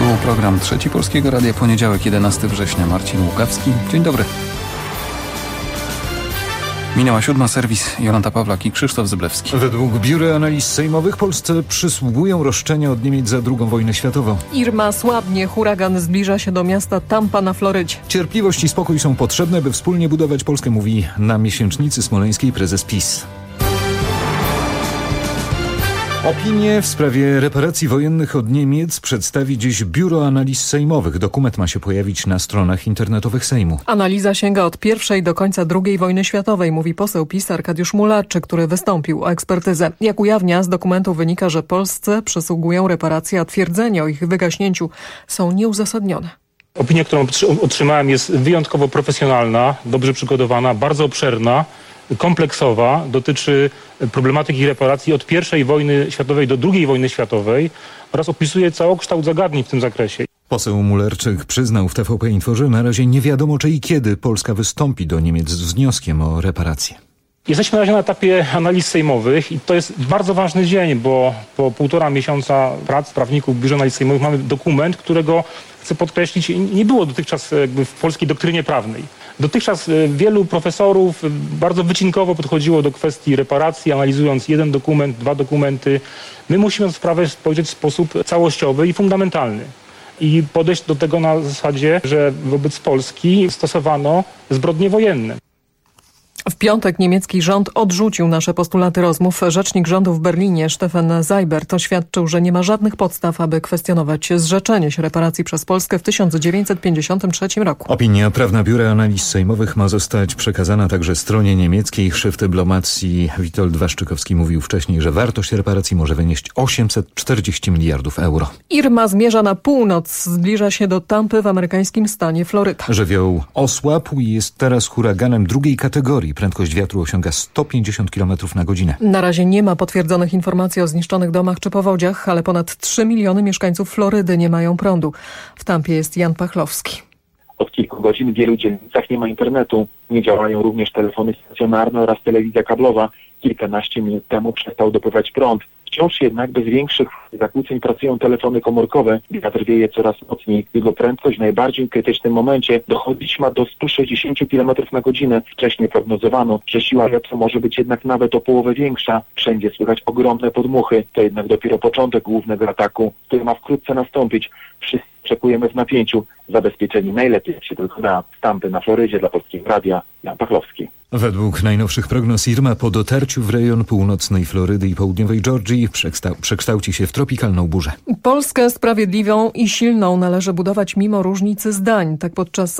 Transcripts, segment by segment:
Tu program Trzeci Polskiego Radia, poniedziałek 11 września. Marcin Łukawski. Dzień dobry. Minęła 7, serwis Jolanta Pawlak i Krzysztof Zyblewski. Według Biura Analiz Sejmowych Polsce przysługują roszczenia od Niemiec za II wojnę światową. Irma słabnie, huragan zbliża się do miasta Tampa na Florydzie. Cierpliwość i spokój są potrzebne, by wspólnie budować Polskę, mówi na miesięcznicy smoleńskiej prezes PiS. Opinię w sprawie reparacji wojennych od Niemiec przedstawi dziś Biuro Analiz Sejmowych. Dokument ma się pojawić na stronach internetowych Sejmu. Analiza sięga od I do końca II wojny światowej, mówi poseł PiS Arkadiusz Mularczyk, który wystąpił o ekspertyzę. Jak ujawnia, z dokumentu wynika, że Polsce przysługują reparacje, a twierdzenia o ich wygaśnięciu są nieuzasadnione. Opinia, którą otrzymałem, jest wyjątkowo profesjonalna, dobrze przygotowana, bardzo obszerna, kompleksowa, dotyczy problematyki reparacji od I wojny światowej do II wojny światowej oraz opisuje całokształt zagadnień w tym zakresie. Poseł Mularczyk przyznał w TVP Info, że na razie nie wiadomo, czy i kiedy Polska wystąpi do Niemiec z wnioskiem o reparacje. Jesteśmy na razie na etapie analiz sejmowych i to jest bardzo ważny dzień, bo po 1,5 miesiąca prac prawników w Biurze Analiz Sejmowych mamy dokument, którego, chcę podkreślić, nie było dotychczas jakby w polskiej doktrynie prawnej. Dotychczas wielu profesorów bardzo wycinkowo podchodziło do kwestii reparacji, analizując jeden dokument, 2 dokumenty. My musimy na sprawę spojrzeć w sposób całościowy i fundamentalny. I podejść do tego na zasadzie, że wobec Polski stosowano zbrodnie wojenne. W piątek niemiecki rząd odrzucił nasze postulaty rozmów. Rzecznik rządu w Berlinie, Stefan Seibert, oświadczył, że nie ma żadnych podstaw, aby kwestionować zrzeczenie się reparacji przez Polskę w 1953 roku. Opinia prawna Biura Analiz Sejmowych ma zostać przekazana także stronie niemieckiej. Szef dyplomacji Witold Waszczykowski mówił wcześniej, że wartość reparacji może wynieść 840 miliardów euro. Irma zmierza na północ, zbliża się do Tampy w amerykańskim stanie Floryda. Żywioł osłabł i jest teraz huraganem drugiej kategorii. Prędkość wiatru osiąga 150 km na godzinę. Na razie nie ma potwierdzonych informacji o zniszczonych domach czy powodziach, ale ponad 3 miliony mieszkańców Florydy nie mają prądu. W Tampie jest Jan Pachlowski. Od kilku godzin w wielu dzielnicach nie ma internetu. Nie działają również telefony stacjonarne oraz telewizja kablowa. Kilkanaście minut temu przestał dopływać prąd. Wciąż jednak bez większych zakłóceń pracują telefony komórkowe. Wiatr wieje coraz mocniej. Jego prędkość w najbardziej krytycznym momencie dochodzić ma do 160 km na godzinę. Wcześniej prognozowano, że siła wiatru może być jednak nawet o połowę większa. Wszędzie słychać ogromne podmuchy. To jednak dopiero początek głównego ataku, który ma wkrótce nastąpić. Wszyscy oczekujemy w napięciu. Zabezpieczeni najlepiej się tylko da. Z Tampy na Florydzie dla Polskiego Radia, Jan Pachlowski. Według najnowszych prognoz Irma po dotarciu w rejon północnej Florydy i południowej Georgii przekształci się w tropikalną burzę. Polskę sprawiedliwą i silną należy budować mimo różnicy zdań. Tak podczas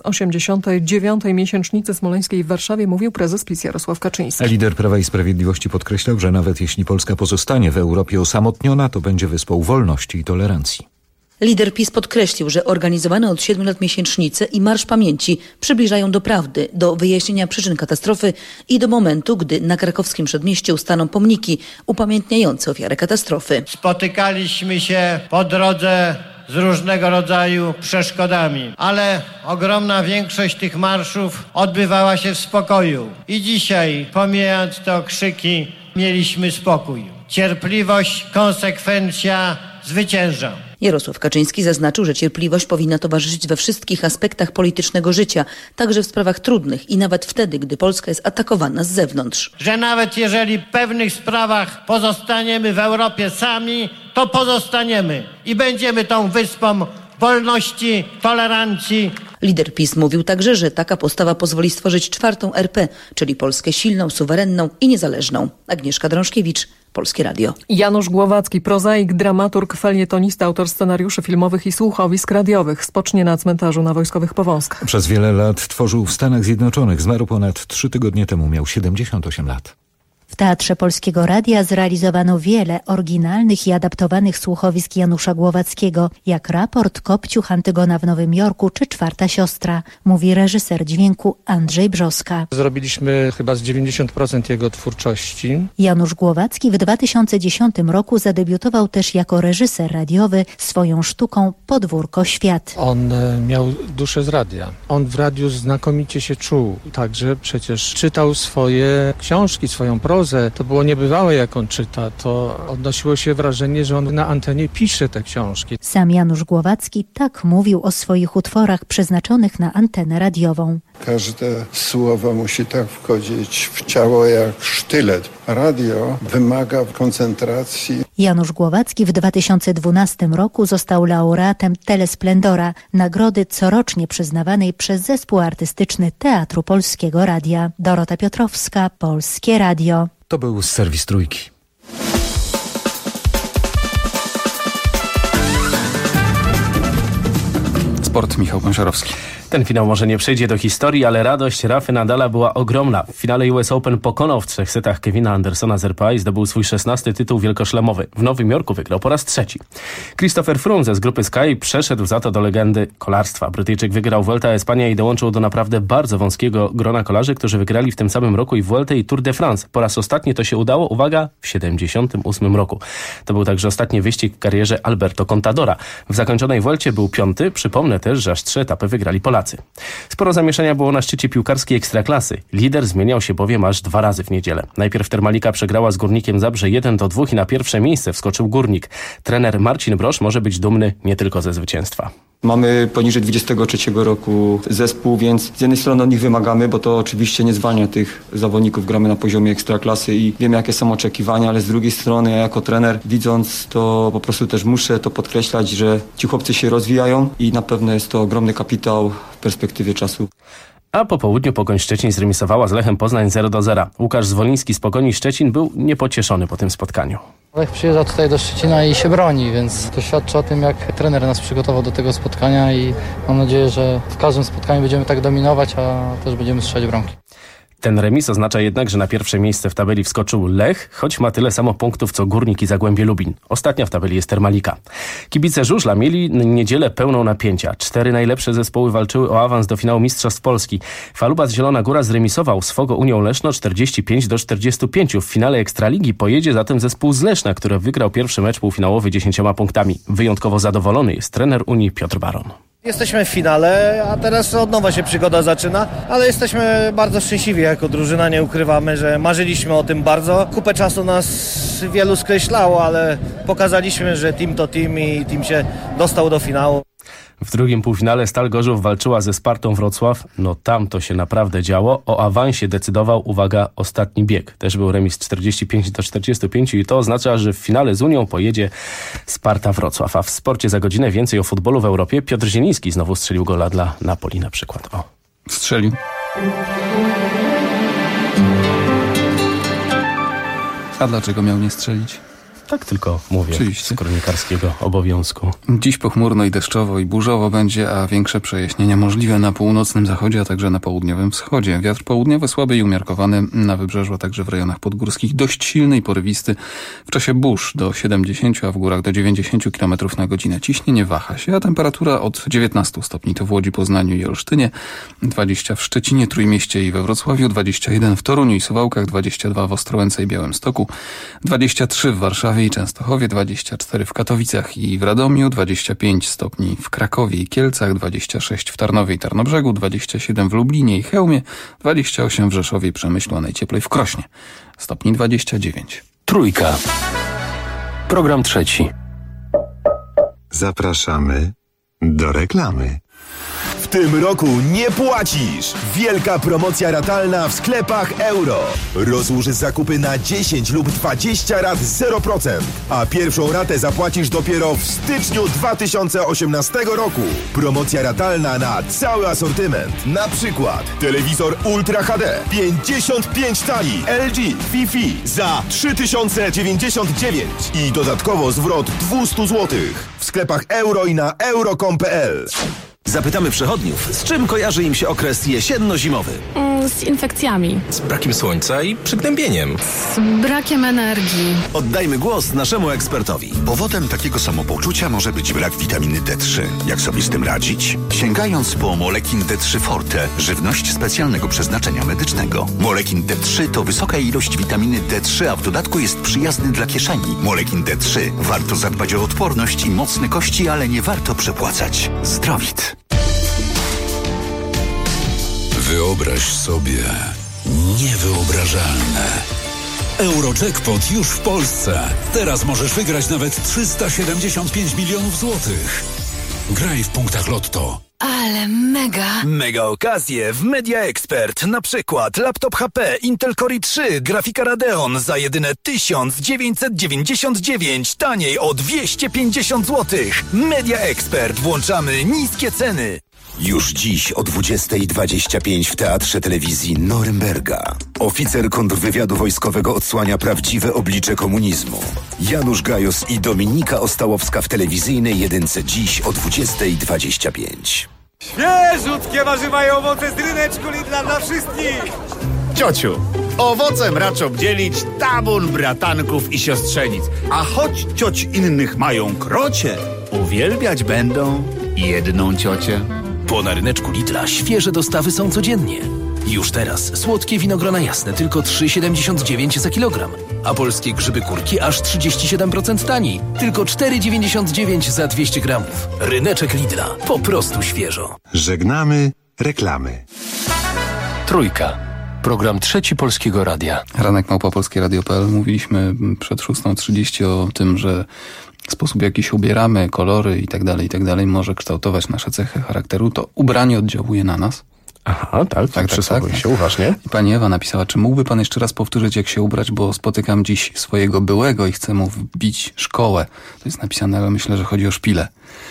89. miesięcznicy smoleńskiej w Warszawie mówił prezes PiS Jarosław Kaczyński. Lider Prawa i Sprawiedliwości podkreślał, że nawet jeśli Polska pozostanie w Europie osamotniona, to będzie wyspą wolności i tolerancji. Lider PiS podkreślił, że organizowane od 7 lat miesięcznice i Marsz Pamięci przybliżają do prawdy, do wyjaśnienia przyczyn katastrofy i do momentu, gdy na krakowskim przedmieściu staną pomniki upamiętniające ofiary katastrofy. Spotykaliśmy się po drodze z różnego rodzaju przeszkodami, ale ogromna większość tych marszów odbywała się w spokoju. I dzisiaj, pomijając te okrzyki, mieliśmy spokój. Cierpliwość, konsekwencja zwycięża. Jarosław Kaczyński zaznaczył, że cierpliwość powinna towarzyszyć we wszystkich aspektach politycznego życia, także w sprawach trudnych i nawet wtedy, gdy Polska jest atakowana z zewnątrz. Że nawet jeżeli w pewnych sprawach pozostaniemy w Europie sami, to pozostaniemy i będziemy tą wyspą wolności, tolerancji. Lider PiS mówił także, że taka postawa pozwoli stworzyć 4. RP, czyli Polskę silną, suwerenną i niezależną. Agnieszka Drążkiewicz, Polskie Radio. Janusz Głowacki, prozaik, dramaturg, felietonista, autor scenariuszy filmowych i słuchowisk radiowych, spocznie na cmentarzu na Wojskowych Powązkach. Przez wiele lat tworzył w Stanach Zjednoczonych. Zmarł ponad 3 tygodnie temu. Miał 78 lat. W Teatrze Polskiego Radia zrealizowano wiele oryginalnych i adaptowanych słuchowisk Janusza Głowackiego, jak Raport, Kopciuch, Antygona w Nowym Jorku czy Czwarta Siostra, mówi reżyser dźwięku Andrzej Brzoska. Zrobiliśmy chyba z 90% jego twórczości. Janusz Głowacki w 2010 roku zadebiutował też jako reżyser radiowy swoją sztuką Podwórko Świat. On miał duszę z radia. On w radiu znakomicie się czuł. Także przecież czytał swoje książki, swoją prozę. prozę. To było niebywałe, jak on czyta. To odnosiło się wrażenie, że on na antenie pisze te książki. Sam Janusz Głowacki tak mówił o swoich utworach przeznaczonych na antenę radiową. Każde słowo musi tak wchodzić w ciało jak sztylet. Radio wymaga koncentracji. Janusz Głowacki w 2012 roku został laureatem Telesplendora, nagrody corocznie przyznawanej przez Zespół Artystyczny Teatru Polskiego Radia. Dorota Piotrowska, Polskie Radio. To był serwis Trójki. Sport, Michał Konczarowski. Ten finał może nie przejdzie do historii, ale radość Rafy Nadala była ogromna. W finale US Open pokonał w 3 setach Kevina Andersona z RPA i zdobył swój 16. tytuł wielkoszlemowy. W Nowym Jorku wygrał po raz 3. Christopher Froome z grupy Sky przeszedł za to do legendy kolarstwa. Brytyjczyk wygrał Vuelta a España i dołączył do naprawdę bardzo wąskiego grona kolarzy, którzy wygrali w tym samym roku i Vueltę i Tour de France. Po raz ostatni to się udało, uwaga, w 78 roku. To był także ostatni wyścig w karierze Alberto Contadora. W zakończonej Vuelcie był 5. Przypomnę też, że aż 3 etapy wygrali Polacy. Sporo zamieszania było na szczycie piłkarskiej Ekstraklasy. Lider zmieniał się bowiem aż 2 razy w niedzielę. Najpierw Termalika przegrała z Górnikiem Zabrze 1-2 i na pierwsze miejsce wskoczył Górnik. Trener Marcin Brosz może być dumny nie tylko ze zwycięstwa. Mamy poniżej 23 roku zespół, więc z jednej strony od nich wymagamy, bo to oczywiście nie zwalnia tych zawodników, gramy na poziomie Ekstraklasy i wiemy, jakie są oczekiwania, ale z drugiej strony ja jako trener, widząc to, po prostu też muszę to podkreślać, że ci chłopcy się rozwijają i na pewno jest to ogromny kapitał w perspektywie czasu. A po południu Pogoń Szczecin zremisowała z Lechem Poznań 0-0. Łukasz Zwoliński z Pogoni Szczecin był niepocieszony po tym spotkaniu. Lech przyjeżdża tutaj do Szczecina i się broni, więc to świadczy o tym, jak trener nas przygotował do tego spotkania i mam nadzieję, że w każdym spotkaniu będziemy tak dominować, a też będziemy strzelać bramki. Ten remis oznacza jednak, że na pierwsze miejsce w tabeli wskoczył Lech, choć ma tyle samo punktów co Górnik i Zagłębie Lubin. Ostatnia w tabeli jest Termalika. Kibice Żużla mieli niedzielę pełną napięcia. 4 najlepsze zespoły walczyły o awans do finału Mistrzostw Polski. Falubas Zielona Góra zremisował swogo Unią Leszno 45-45. W finale Ekstraligi pojedzie zatem zespół z Leszna, który wygrał pierwszy mecz półfinałowy 10 punktami. Wyjątkowo zadowolony jest trener Unii Piotr Baron. Jesteśmy w finale, a teraz od nowa się przygoda zaczyna, ale jesteśmy bardzo szczęśliwi jako drużyna, nie ukrywamy, że marzyliśmy o tym bardzo. Kupę czasu nas wielu skreślało, ale pokazaliśmy, że team to team i team się dostał do finału. W drugim półfinale Stal Gorzów walczyła ze Spartą Wrocław. No tam to się naprawdę działo. O awansie decydował, uwaga, ostatni bieg. Też był remis 45-45 i to oznacza, że w finale z Unią pojedzie Sparta Wrocław. A w sporcie za godzinę więcej o futbolu w Europie. Piotr Zieliński znowu strzelił gola dla Napoli na przykład. O. Strzelił. A dlaczego miał nie strzelić? Tak tylko mówię, oczywiście, z kronikarskiego obowiązku. Dziś pochmurno i deszczowo i burzowo będzie, a większe przejaśnienia możliwe na północnym zachodzie, a także na południowym wschodzie. Wiatr południowy słaby i umiarkowany na wybrzeżu, a także w rejonach podgórskich dość silny i porywisty. W czasie burz do 70, a w górach do 90 km na godzinę. Ciśnienie waha się, a temperatura od 19 stopni to w Łodzi, Poznaniu i Olsztynie, 20 w Szczecinie, Trójmieście i we Wrocławiu, 21 w Toruniu i Suwałkach, 22 w Ostrołęce i Białymstoku, 23 w Warszawie i Częstochowie, 24 w Katowicach i w Radomiu, 25 stopni w Krakowie i Kielcach, 26 w Tarnowie i Tarnobrzegu, 27 w Lublinie i Chełmie, 28 w Rzeszowie i Przemyślu, a najcieplej w Krośnie, stopni 29. Trójka. Program trzeci. Zapraszamy do reklamy. W tym roku nie płacisz! Wielka promocja ratalna w sklepach Euro. Rozłóż zakupy na 10 lub 20 rat 0%, a pierwszą ratę zapłacisz dopiero w styczniu 2018 roku. Promocja ratalna na cały asortyment. Na przykład telewizor Ultra HD 55 tali LG Wi-Fi za 3099 i dodatkowo zwrot 200 zł. W sklepach Euro i na euro.com.pl. Zapytamy przechodniów, z czym kojarzy im się okres jesienno-zimowy? Z infekcjami. Z brakiem słońca i przygnębieniem. Z brakiem energii. Oddajmy głos naszemu ekspertowi. Powodem takiego samopoczucia może być brak witaminy D3. Jak sobie z tym radzić? Sięgając po Molekin D3 Forte, żywność specjalnego przeznaczenia medycznego. Molekin D3 to wysoka ilość witaminy D3, a w dodatku jest przyjazny dla kieszeni. Molekin D3. Warto zadbać o odporność i mocne kości, ale nie warto przepłacać. Zdrowit. Wyobraź sobie niewyobrażalne. Eurojackpot już w Polsce. Teraz możesz wygrać nawet 375 milionów złotych. Graj w punktach Lotto. Ale mega! Mega okazje w Media Expert. Na przykład laptop HP Intel Core i3, grafika Radeon za jedyne 1999, taniej o 250 zł. Media Expert. Włączamy niskie ceny. Już dziś o 20:25 w Teatrze Telewizji Norymberga. Oficer kontrwywiadu wojskowego odsłania prawdziwe oblicze komunizmu. Janusz Gajos i Dominika Ostałowska w telewizyjnej jedynce dziś o 20:25. Świeżutkie warzywa i owoce z ryneczku Lidla dla wszystkich! Ciociu, owocem raczą dzielić tabun bratanków i siostrzenic. A choć cioć innych mają krocie, uwielbiać będą jedną ciocię. Po na ryneczku Lidla świeże dostawy są codziennie. Już teraz słodkie winogrona jasne tylko 3,79 za kilogram, a polskie grzyby kurki aż 37% taniej, tylko 4,99 za 200 gramów. Ryneczek Lidla, po prostu świeżo. Żegnamy reklamy. Trójka. Program Trzeci Polskiego Radia. Ranek @polskieradio.pl. Mówiliśmy przed 6:30 o tym, że sposób, w jaki się ubieramy, kolory i tak dalej, może kształtować nasze cechy charakteru. To ubranie oddziałuje na nas. Aha, tak, przysłuchuję się uważnie. I pani Ewa napisała, czy mógłby pan jeszcze raz powtórzyć, jak się ubrać, bo spotykam dziś swojego byłego i chcę mu wbić szkołę. To jest napisane, ale myślę, że chodzi o szpilę.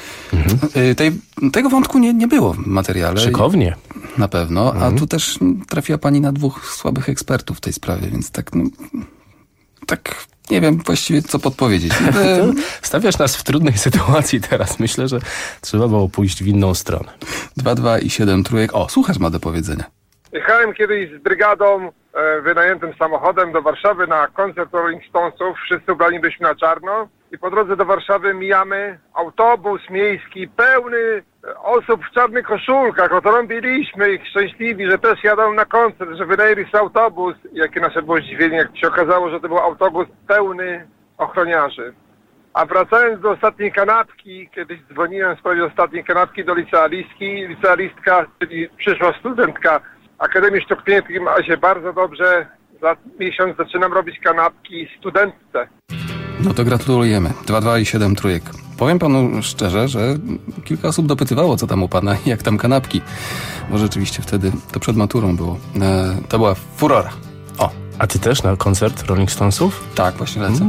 Tego wątku nie było w materiale. Szykownie. Na pewno, a tu też trafiła pani na dwóch słabych ekspertów w tej sprawie, więc tak nie wiem właściwie co podpowiedzieć. Stawiasz nas w trudnej sytuacji teraz. Myślę, że trzeba było pójść w inną stronę. 2 i 7 trójek. O, słuchacz ma do powiedzenia. Jechałem kiedyś z brygadą wynajętym samochodem do Warszawy na koncert Rolling Stonesów. Wszyscy ubrani byliśmy na czarno i po drodze do Warszawy mijamy autobus miejski pełny osób w czarnych koszulkach. Otrąbiliśmy ich szczęśliwi, że też jadą na koncert, że wynajęli sobie autobus. Jakie nasze było zdziwienie, jak się okazało, że to był autobus pełny ochroniarzy. A wracając do ostatniej kanapki, kiedyś dzwoniłem w sprawie ostatniej kanapki do licealistki. Licealistka, czyli przyszła studentka Akademii Sztuk Pięknych, ma się bardzo dobrze. Za miesiąc zaczynam robić kanapki studentce. No to gratulujemy. 2 i 7 trójek. Powiem panu szczerze, że kilka osób dopytywało, co tam u pana i jak tam kanapki. Bo rzeczywiście wtedy, to przed maturą było. To była furora. O, a ty też na koncert Rolling Stonesów? Tak, właśnie lecę.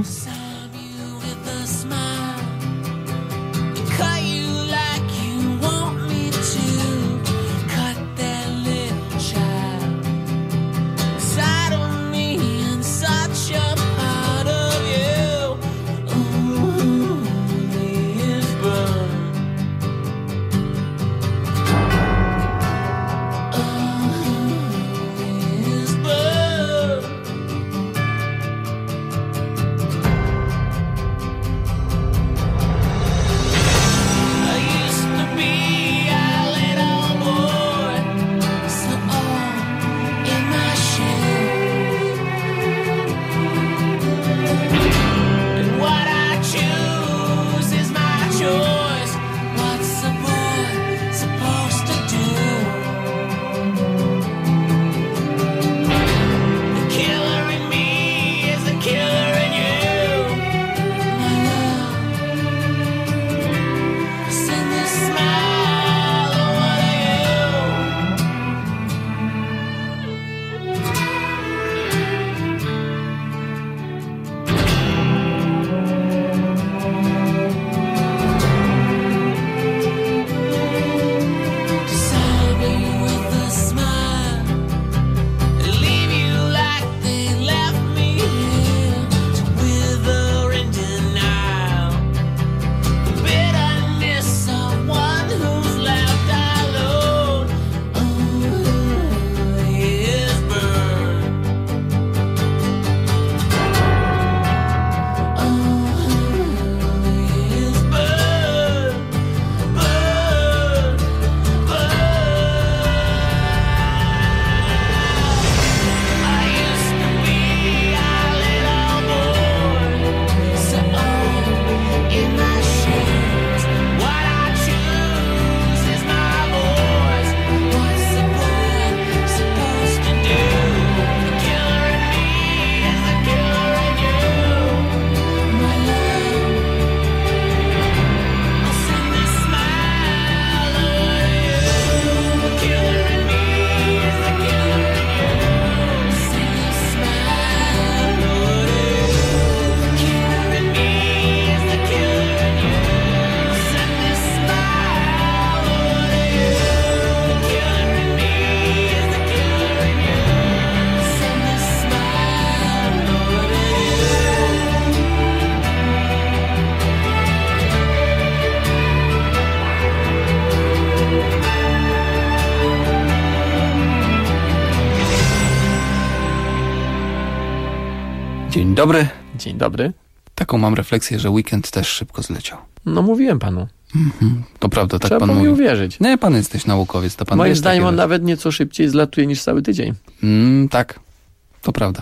Dzień dobry. Dzień dobry. Taką mam refleksję, że weekend też szybko zleciał. No mówiłem panu. To prawda, tak Trzeba pan mi mówi. uwierzyć. Nie, pan jesteś naukowiec, to pan Moim wiesz zdaniem takie on rzeczy. nawet nieco szybciej zlatuje niż cały tydzień. Tak, to prawda.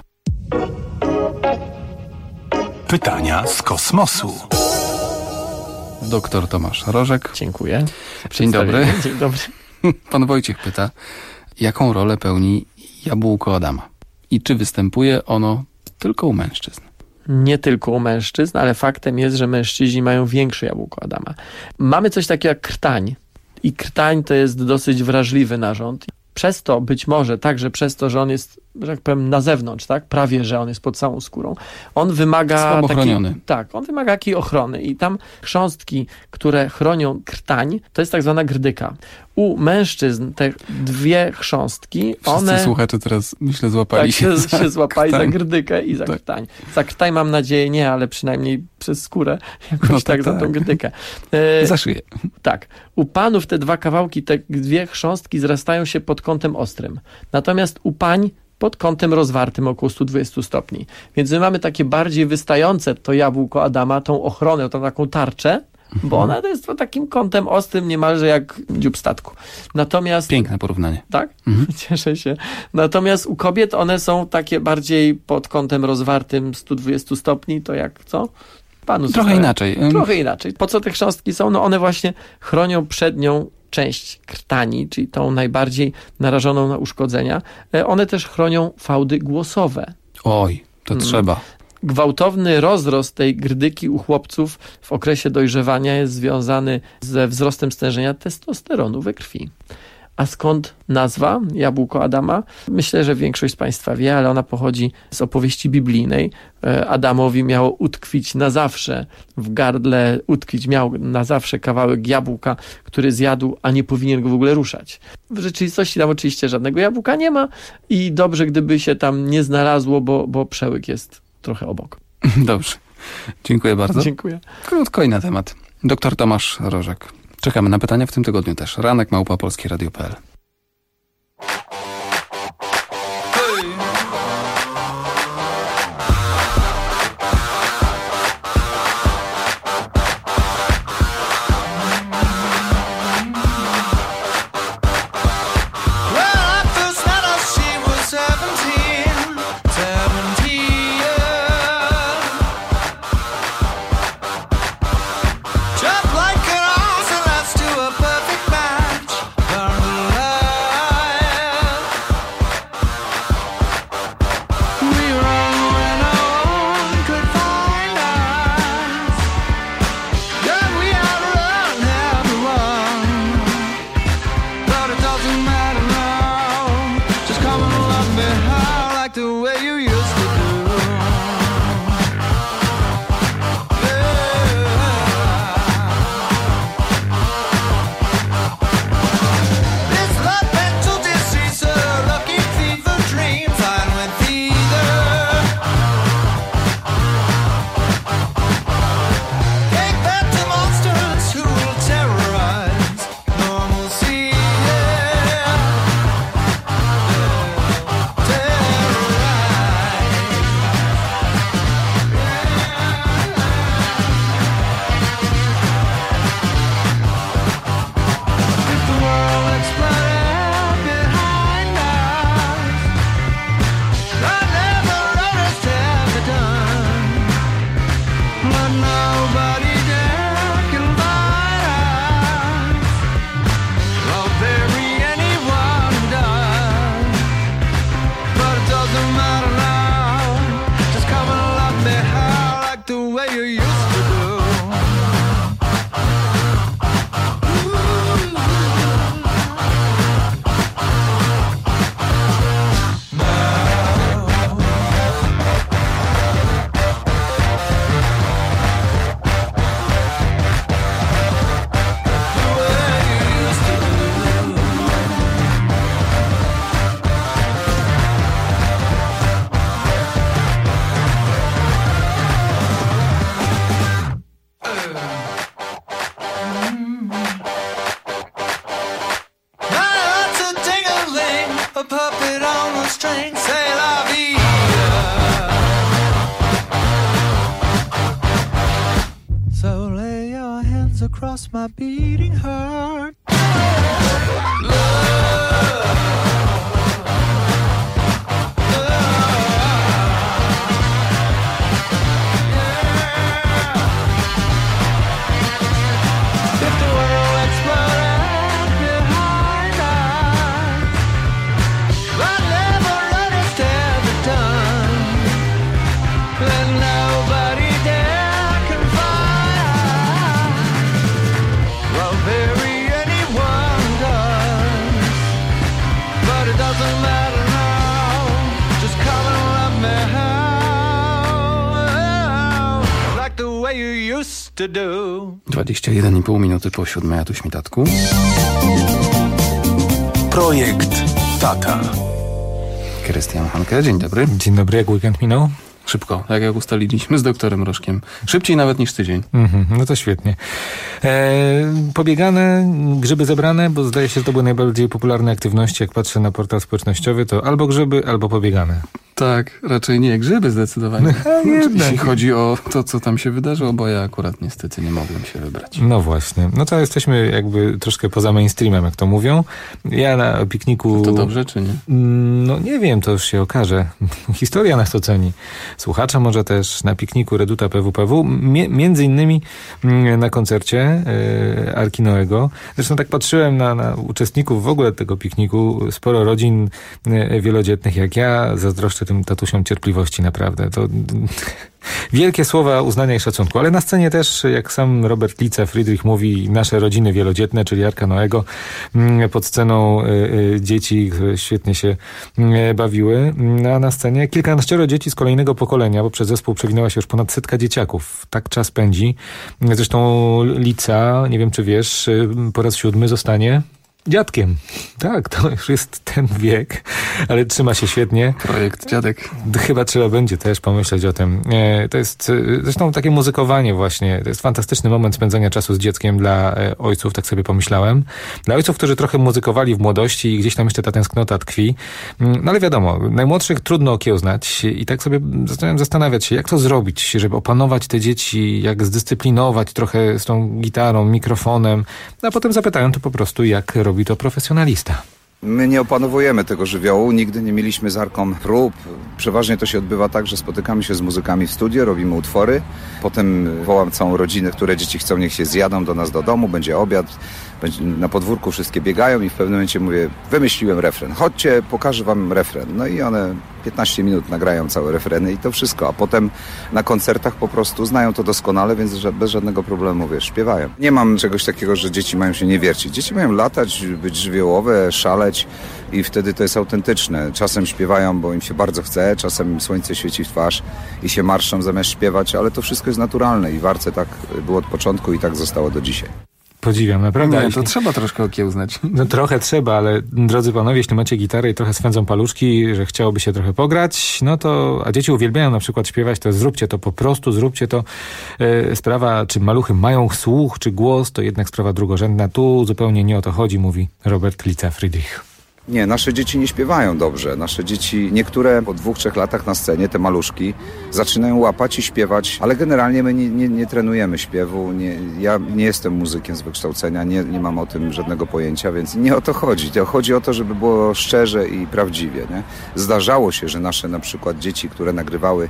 Pytania z kosmosu. Doktor Tomasz Rożek. Dziękuję. Dzień dobry. Dzień dobry. Pan Wojciech pyta, jaką rolę pełni jabłko Adama? I czy występuje ono tylko u mężczyzn? Nie tylko u mężczyzn, ale faktem jest, że mężczyźni mają większe jabłko Adama. Mamy coś takiego jak krtań. I krtań to jest dosyć wrażliwy narząd. Przez to, być może także przez to, że on jest, że tak powiem, na zewnątrz, tak? Prawie, że on jest pod całą skórą. On wymaga słabo chroniony. on wymaga takiej ochrony. I tam chrząstki, które chronią krtań, to jest tak zwana grdyka. U mężczyzn te dwie chrząstki, Wszyscy słuchacze teraz, myślę, złapali się złapali krtań. za grdykę i za krtań. Za krtań mam nadzieję nie, ale przynajmniej przez skórę jakoś za tą grdykę. Za szyję. Tak. U panów te dwa kawałki, te dwie chrząstki zrastają się pod kątem ostrym. Natomiast u pań pod kątem rozwartym około 120 stopni. Więc my mamy takie bardziej wystające to jabłko Adama, tą ochronę, tą taką tarczę, bo ona jest pod takim kątem ostrym niemalże jak dziób statku. Natomiast... Piękne porównanie. Tak? Cieszę się. Natomiast u kobiet one są takie bardziej pod kątem rozwartym 120 stopni, to jak co? Trochę inaczej. Trochę inaczej. Po co te chrząstki są? No one właśnie chronią przednią część krtani, czyli tą najbardziej narażoną na uszkodzenia. One też chronią fałdy głosowe. Oj, to trzeba. Gwałtowny rozrost tej grdyki u chłopców w okresie dojrzewania jest związany ze wzrostem stężenia testosteronu we krwi. A skąd nazwa jabłko Adama? Myślę, że większość z Państwa wie, ale ona pochodzi z opowieści biblijnej. Adamowi miało utkwić na zawsze w gardle, miał na zawsze kawałek jabłka, który zjadł, a nie powinien go w ogóle ruszać. W rzeczywistości tam oczywiście żadnego jabłka nie ma i dobrze, gdyby się tam nie znalazło, bo przełyk jest trochę obok. Dobrze. Dziękuję bardzo. Dziękuję. Krótko i na temat. Doktor Tomasz Rożek. Czekamy na pytania w tym tygodniu też. ranek@polskieradio.pl. Just like an ounce, and that's to a perfect match. goes across my beating heart. To do. 21,5 minuty po 7, a tu Śmitatku. Projekt Tata. Krystian Hanke, dzień dobry. Dzień dobry, jak weekend minął? Szybko, tak jak ustaliliśmy z doktorem Rożkiem. Szybciej nawet niż tydzień. No to świetnie. Pobiegane, grzyby zebrane, bo zdaje się, że to były najbardziej popularne aktywności. Jak patrzę na portal społecznościowy, to albo grzyby, albo pobiegane. Tak, raczej nie grzyby zdecydowanie. Jeśli chodzi o to, co tam się wydarzyło, bo ja akurat niestety nie mogłem się wybrać. No właśnie. No to jesteśmy jakby troszkę poza mainstreamem, jak to mówią. Ja na pikniku... To dobrze, czy nie? No nie wiem, to już się okaże. Historia nas oceni. Słuchacza może też na pikniku Reduta PWPW. Między innymi na koncercie Arki Noego. Zresztą tak patrzyłem na uczestników w ogóle tego pikniku. Sporo rodzin wielodzietnych jak ja. Zazdroszczę tym tatusiom cierpliwości, naprawdę. To wielkie słowa uznania i szacunku. Ale na scenie też, jak sam Robert Lica Friedrich mówi, nasze rodziny wielodzietne, czyli Arka Noego, pod sceną dzieci, które świetnie się bawiły. A na scenie kilkanaścioro dzieci z kolejnego pokolenia, bo przez zespół przewinęła się już ponad 100 dzieciaków. Tak czas pędzi. Zresztą Lica, nie wiem czy wiesz, po raz 7 zostanie dziadkiem. Tak, to już jest ten wiek, ale trzyma się świetnie. Projekt dziadek. Chyba trzeba będzie też pomyśleć o tym. To jest zresztą takie muzykowanie właśnie. To jest fantastyczny moment spędzania czasu z dzieckiem dla ojców, tak sobie pomyślałem. Dla ojców, którzy trochę muzykowali w młodości i gdzieś tam jeszcze ta tęsknota tkwi. No ale wiadomo, najmłodszych trudno okiełznać i tak sobie zacząłem zastanawiać się, jak to zrobić, żeby opanować te dzieci, jak zdyscyplinować trochę z tą gitarą, mikrofonem. A potem zapytałem to po prostu, jak robi to profesjonalista. My nie opanowujemy tego żywiołu, nigdy nie mieliśmy z Arką prób. Przeważnie to się odbywa tak, że spotykamy się z muzykami w studio, robimy utwory, potem wołam całą rodzinę, które dzieci chcą, niech się zjadą do nas do domu, będzie obiad, na podwórku wszystkie biegają i w pewnym momencie mówię, wymyśliłem refren, chodźcie, pokażę wam refren. No i one 15 minut nagrają całe refreny i to wszystko, a potem na koncertach po prostu znają to doskonale, więc bez żadnego problemu, wiesz, śpiewają. Nie mam czegoś takiego, że dzieci mają się nie wiercić. Dzieci mają latać, być żywiołowe, szaleć i wtedy to jest autentyczne. Czasem śpiewają, bo im się bardzo chce, czasem im słońce świeci w twarz i się marszczą zamiast śpiewać, ale to wszystko jest naturalne i w Arce tak było od początku i tak zostało do dzisiaj. Podziwiam, naprawdę. Nie, to trzeba troszkę okiełznać. No trochę trzeba, ale drodzy panowie, jeśli macie gitarę i trochę swędzą paluszki, że chciałoby się trochę pograć, no to, a dzieci uwielbiają na przykład śpiewać, to zróbcie to, po prostu zróbcie to. Sprawa, czy maluchy mają słuch, czy głos, to jednak sprawa drugorzędna. Tu zupełnie nie o to chodzi, mówi Robert Lica Friedrich. Nie, nasze dzieci nie śpiewają dobrze. Nasze dzieci, niektóre po 2-3 latach na scenie, te maluszki, zaczynają łapać i śpiewać, ale generalnie my nie trenujemy śpiewu. Ja nie jestem muzykiem z wykształcenia, nie mam o tym żadnego pojęcia, więc nie o to chodzi. Chodzi o to, żeby było szczerze i prawdziwie. Nie? Zdarzało się, że nasze na przykład dzieci, które nagrywały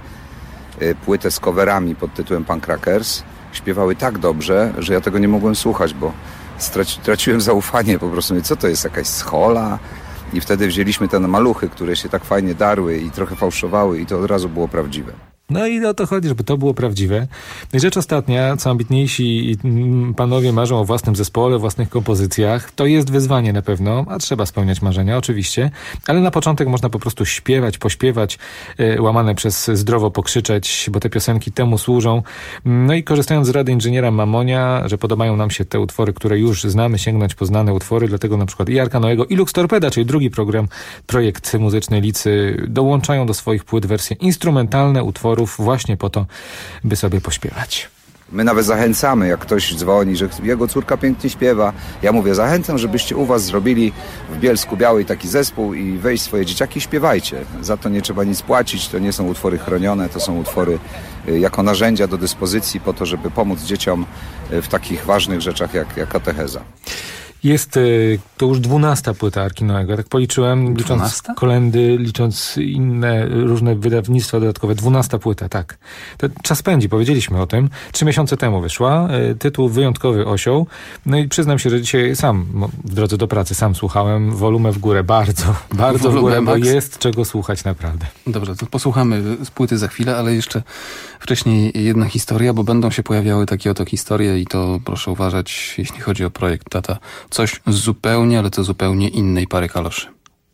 płytę z coverami pod tytułem Punk Rockers, śpiewały tak dobrze, że ja tego nie mogłem słuchać, bo traciłem zaufanie po prostu. Co to jest, jakaś schola? I wtedy wzięliśmy te maluchy, które się tak fajnie darły i trochę fałszowały i to od razu było prawdziwe. No i o to chodzi, żeby to było prawdziwe. I rzecz ostatnia, co ambitniejsi panowie marzą o własnym zespole, własnych kompozycjach. To jest wyzwanie na pewno, a trzeba spełniać marzenia, oczywiście. Ale na początek można po prostu śpiewać, pośpiewać, łamane przez zdrowo pokrzyczeć, bo te piosenki temu służą. No i korzystając z rady inżyniera Mamonia, że podobają nam się te utwory, które już znamy, sięgnąć po znane utwory, dlatego na przykład i Arka Noego, i Lux Torpeda, czyli drugi projekt muzyczny Licy, dołączają do swoich płyt wersje instrumentalne utworów właśnie po to, by sobie pośpiewać. My nawet zachęcamy, jak ktoś dzwoni, że jego córka pięknie śpiewa. Ja mówię, zachęcam, żebyście u was zrobili w Bielsku Białej taki zespół i weź swoje dzieciaki i śpiewajcie. Za to nie trzeba nic płacić, to nie są utwory chronione, to są utwory jako narzędzia do dyspozycji po to, żeby pomóc dzieciom w takich ważnych rzeczach jak katecheza. Jest to już 12. płyta Arki Noego. Tak policzyłem, licząc 12? kolendy, licząc inne różne wydawnictwa dodatkowe. 12. płyta, tak. To czas pędzi, powiedzieliśmy o tym. 3 miesiące temu wyszła. Tytuł wyjątkowy Osioł. No i przyznam się, że dzisiaj sam w drodze do pracy sam słuchałem. Wolumę w górę, bardzo w górę, bo jest czego słuchać naprawdę. Dobrze, to posłuchamy z płyty za chwilę, ale jeszcze wcześniej jedna historia, bo będą się pojawiały takie oto historie i to proszę uważać, jeśli chodzi o projekt Tata. Coś zupełnie, ale to zupełnie innej pary kaloszy.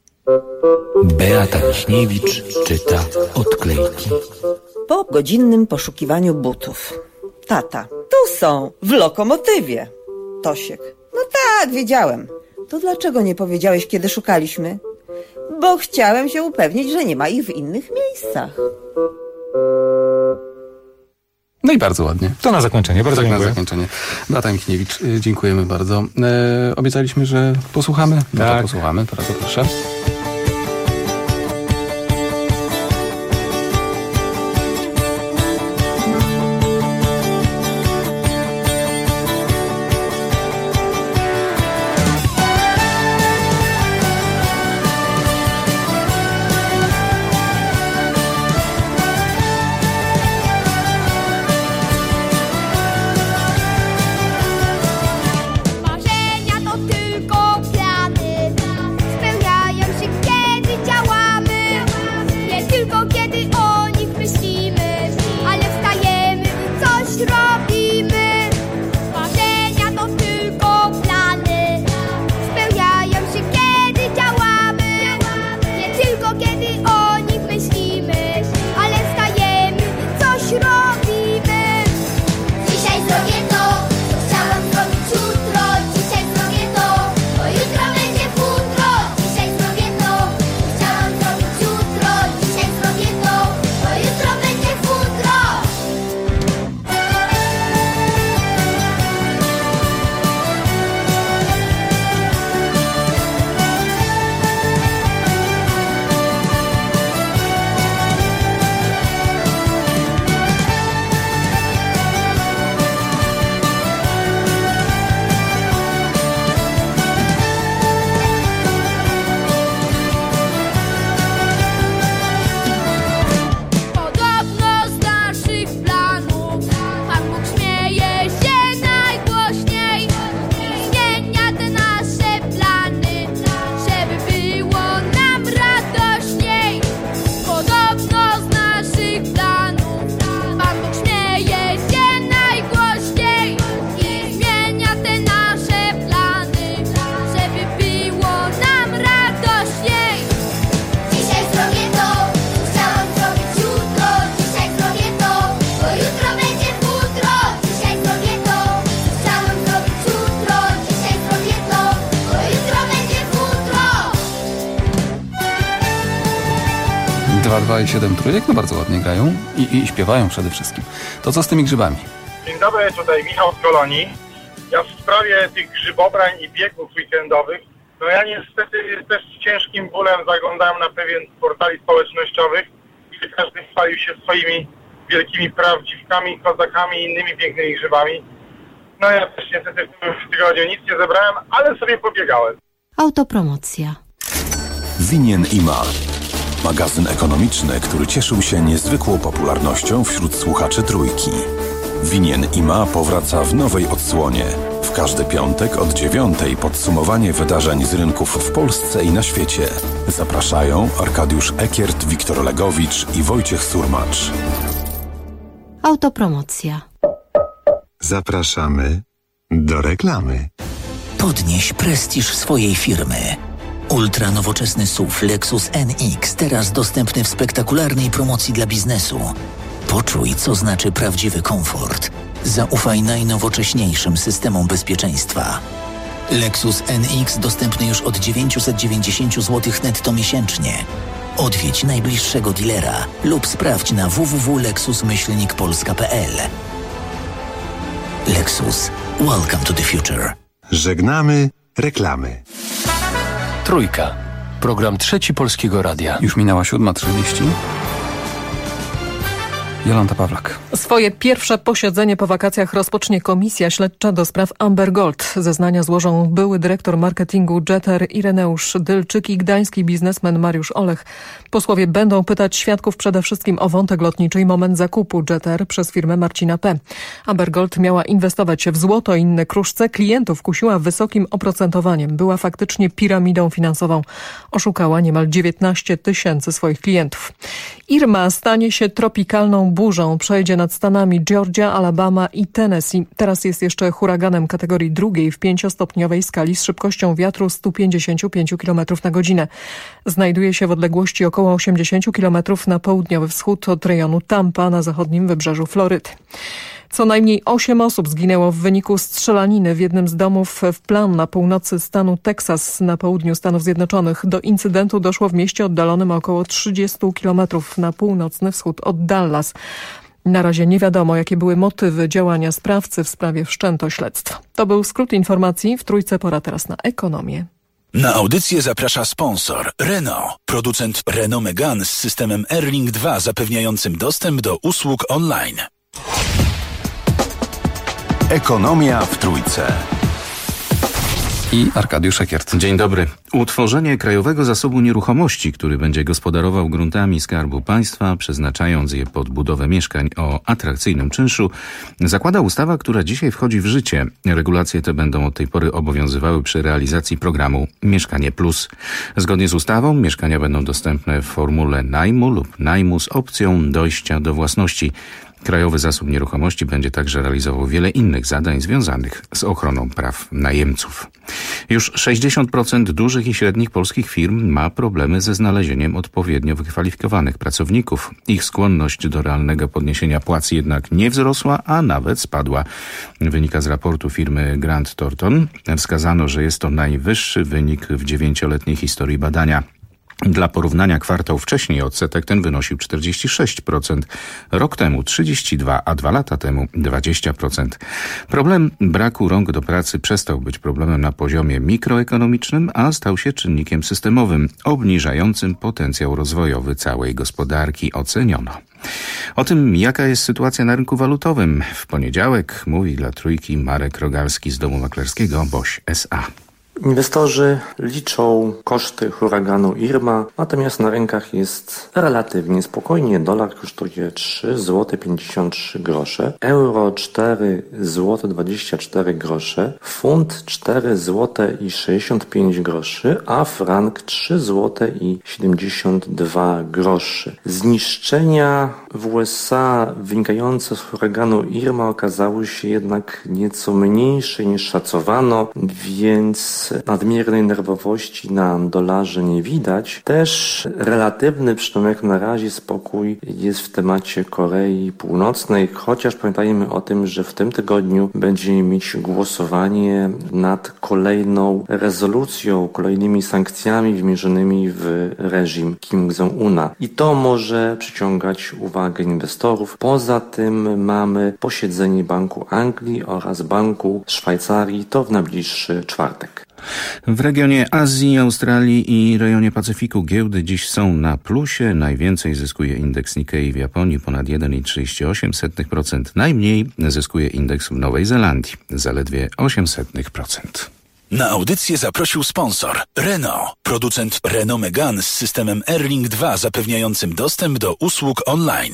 Beata Wiśniewicz czyta odklejki. Po godzinnym poszukiwaniu butów. Tata, tu są, w lokomotywie. Tosiek, no tak, wiedziałem. To dlaczego nie powiedziałeś, kiedy szukaliśmy? Bo chciałem się upewnić, że nie ma ich w innych miejscach. No i bardzo ładnie. To na zakończenie, bardzo dziękuję. Na zakończenie. Beata Michniewicz, dziękujemy bardzo. Obiecaliśmy, że posłuchamy. No tak. To posłuchamy, bardzo proszę. I 7 trójek, no bardzo ładnie grają i śpiewają przede wszystkim. To co z tymi grzybami? Dzień dobry, tutaj Michał z Kolonii. Ja w sprawie tych grzybobrań i biegów weekendowych, no ja niestety też z ciężkim bólem zaglądałem na pewien portali społecznościowych, gdzie każdy chwalił się swoimi wielkimi prawdziwkami, kozakami i innymi pięknymi grzybami. No ja też niestety w tygodniu nic nie zebrałem, ale sobie pobiegałem. Autopromocja. Winien Ima. Magazyn ekonomiczny, który cieszył się niezwykłą popularnością wśród słuchaczy Trójki. Winien Ima powraca w nowej odsłonie. W każdy piątek od 9:00 podsumowanie wydarzeń z rynków w Polsce i na świecie. Zapraszają Arkadiusz Ekiert, Wiktor Legowicz i Wojciech Surmacz. Autopromocja. Zapraszamy do reklamy. Podnieś prestiż swojej firmy. Ultra nowoczesny SUV Lexus NX, teraz dostępny w spektakularnej promocji dla biznesu. Poczuj, co znaczy prawdziwy komfort. Zaufaj najnowocześniejszym systemom bezpieczeństwa. Lexus NX dostępny już od 990 zł netto miesięcznie. Odwiedź najbliższego dealera lub sprawdź na www.lexus-polska.pl. Lexus. Welcome to the future. Żegnamy reklamy. Trójka. Program Trzeci Polskiego Radia. Już minęła 7:30. Jolanta Pawlak. Swoje pierwsze posiedzenie po wakacjach rozpocznie Komisja Śledcza do spraw Amber Gold. Zeznania złożą były dyrektor marketingu Jeter Ireneusz Dylczyk i gdański biznesmen Mariusz Olech. Posłowie będą pytać świadków przede wszystkim o wątek lotniczy i moment zakupu Jeter przez firmę Marcina P. Amber Gold miała inwestować w złoto i inne kruszce. Klientów kusiła wysokim oprocentowaniem. Była faktycznie piramidą finansową. Oszukała niemal 19 000 swoich klientów. Irma stanie się tropikalną burzą. Przejdzie nad stanami Georgia, Alabama i Tennessee. Teraz jest jeszcze huraganem kategorii drugiej w 5-stopniowej skali z szybkością wiatru 155 km na godzinę. Znajduje się w odległości około 80 km na południowy wschód od rejonu Tampa na zachodnim wybrzeżu Florydy. Co najmniej 8 osób zginęło w wyniku strzelaniny w jednym z domów w Plan na północy stanu Teksas na południu Stanów Zjednoczonych. Do incydentu doszło w mieście oddalonym około 30 km na północny wschód od Dallas. Na razie nie wiadomo, jakie były motywy działania sprawcy. W sprawie wszczęto śledztwo. To był skrót informacji. W Trójce pora teraz na ekonomię. Na audycję zaprasza sponsor Renault, producent Renault Megane z systemem Airlink 2 zapewniającym dostęp do usług online. Ekonomia w Trójce. I Arkadiusz Ekiert. Dzień dobry. Utworzenie Krajowego Zasobu Nieruchomości, który będzie gospodarował gruntami Skarbu Państwa, przeznaczając je pod budowę mieszkań o atrakcyjnym czynszu, zakłada ustawa, która dzisiaj wchodzi w życie. Regulacje te będą od tej pory obowiązywały przy realizacji programu Mieszkanie Plus. Zgodnie z ustawą mieszkania będą dostępne w formule najmu lub najmu z opcją dojścia do własności. Krajowy Zasób Nieruchomości będzie także realizował wiele innych zadań związanych z ochroną praw najemców. Już 60% dużych i średnich polskich firm ma problemy ze znalezieniem odpowiednio wykwalifikowanych pracowników. Ich skłonność do realnego podniesienia płac jednak nie wzrosła, a nawet spadła. Wynika z raportu firmy Grant Thornton. Wskazano, że jest to najwyższy wynik w 9-letniej historii badania. Dla porównania kwartał wcześniej odsetek ten wynosił 46%, rok temu 32%, a 2 lata temu 20%. Problem braku rąk do pracy przestał być problemem na poziomie mikroekonomicznym, a stał się czynnikiem systemowym, obniżającym potencjał rozwojowy całej gospodarki, oceniono. O tym, jaka jest sytuacja na rynku walutowym, w poniedziałek mówi dla Trójki Marek Rogalski z domu maklerskiego BOŚ S.A. Inwestorzy liczą koszty huraganu Irma, natomiast na rynkach jest relatywnie spokojnie. Dolar kosztuje 3,53 zł, euro 4,24 zł, funt 4,65 zł, a frank 3,72 zł. Zniszczenia w USA wynikające z huraganu Irma okazały się jednak nieco mniejsze niż szacowano, więc nadmiernej nerwowości na dolarze nie widać. Też relatywny, przynajmniej jak na razie, spokój jest w temacie Korei Północnej, chociaż pamiętajmy o tym, że w tym tygodniu będziemy mieć głosowanie nad kolejną rezolucją, kolejnymi sankcjami wymierzonymi w reżim Kim Jong-una. I to może przyciągać uwagę inwestorów. Poza tym mamy posiedzenie Banku Anglii oraz Banku Szwajcarii, to w najbliższy czwartek. W regionie Azji, Australii i rejonie Pacyfiku giełdy dziś są na plusie. Najwięcej zyskuje indeks Nikkei w Japonii, ponad 1,38%. Najmniej zyskuje indeks w Nowej Zelandii, zaledwie 0,08%. Na audycję zaprosił sponsor Renault, producent Renault Megane z systemem Airlink 2 zapewniającym dostęp do usług online.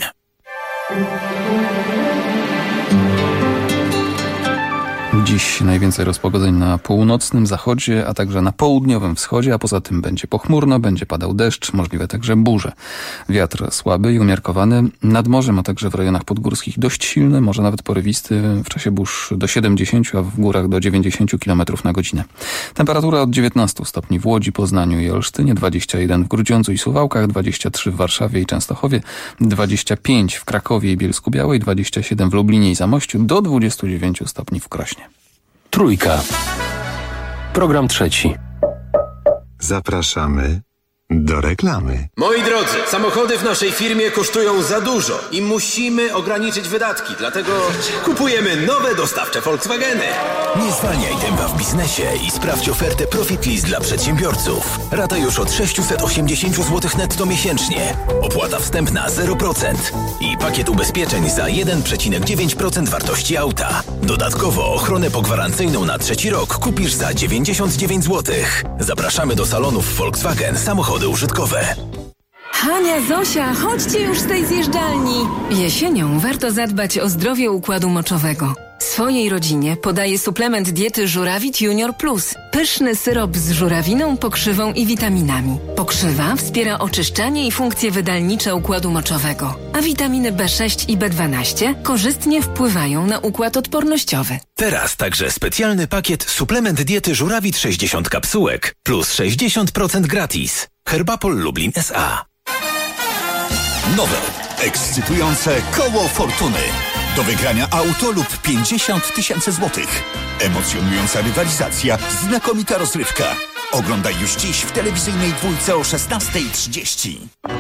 Dziś najwięcej rozpogodzeń na północnym zachodzie, a także na południowym wschodzie, a poza tym będzie pochmurno, będzie padał deszcz, możliwe także burze. Wiatr słaby i umiarkowany, nad morzem, a także w rejonach podgórskich dość silny, może nawet porywisty, w czasie burz do 70, a w górach do 90 km na godzinę. Temperatura od 19 stopni w Łodzi, Poznaniu i Olsztynie, 21 w Grudziądzu i Suwałkach, 23 w Warszawie i Częstochowie, 25 w Krakowie i Bielsku-Białej, 27 w Lublinie i Zamościu, do 29 stopni w Krośnie. Trójka. Program trzeci. Zapraszamy Do reklamy. Moi drodzy, samochody w naszej firmie kosztują za dużo i musimy ograniczyć wydatki, dlatego kupujemy nowe dostawcze Volkswageny. Nie zwalniaj tempa w biznesie i sprawdź ofertę Profit List dla przedsiębiorców. Rata już od 680 zł netto miesięcznie. Opłata wstępna 0% i pakiet ubezpieczeń za 1,9% wartości auta. Dodatkowo ochronę pogwarancyjną na 3. rok kupisz za 99 zł. Zapraszamy do salonów Volkswagen Samochody użytkowe. Hania, Zosia, chodźcie już z tej zjeżdżalni. Jesienią warto zadbać o zdrowie układu moczowego. Swojej rodzinie podaję suplement diety Żurawit Junior Plus. Pyszny syrop z żurawiną, pokrzywą i witaminami. Pokrzywa wspiera oczyszczanie i funkcje wydalnicze układu moczowego, a witaminy B6 i B12 korzystnie wpływają na układ odpornościowy. Teraz także specjalny pakiet suplement diety Żurawit 60 kapsułek plus 60% gratis. Herbapol Lublin S.A. Nowe, ekscytujące koło fortuny. Do wygrania auto lub 50 000 złotych. Emocjonująca rywalizacja, znakomita rozrywka. Oglądaj już dziś w telewizyjnej dwójce o 16:30.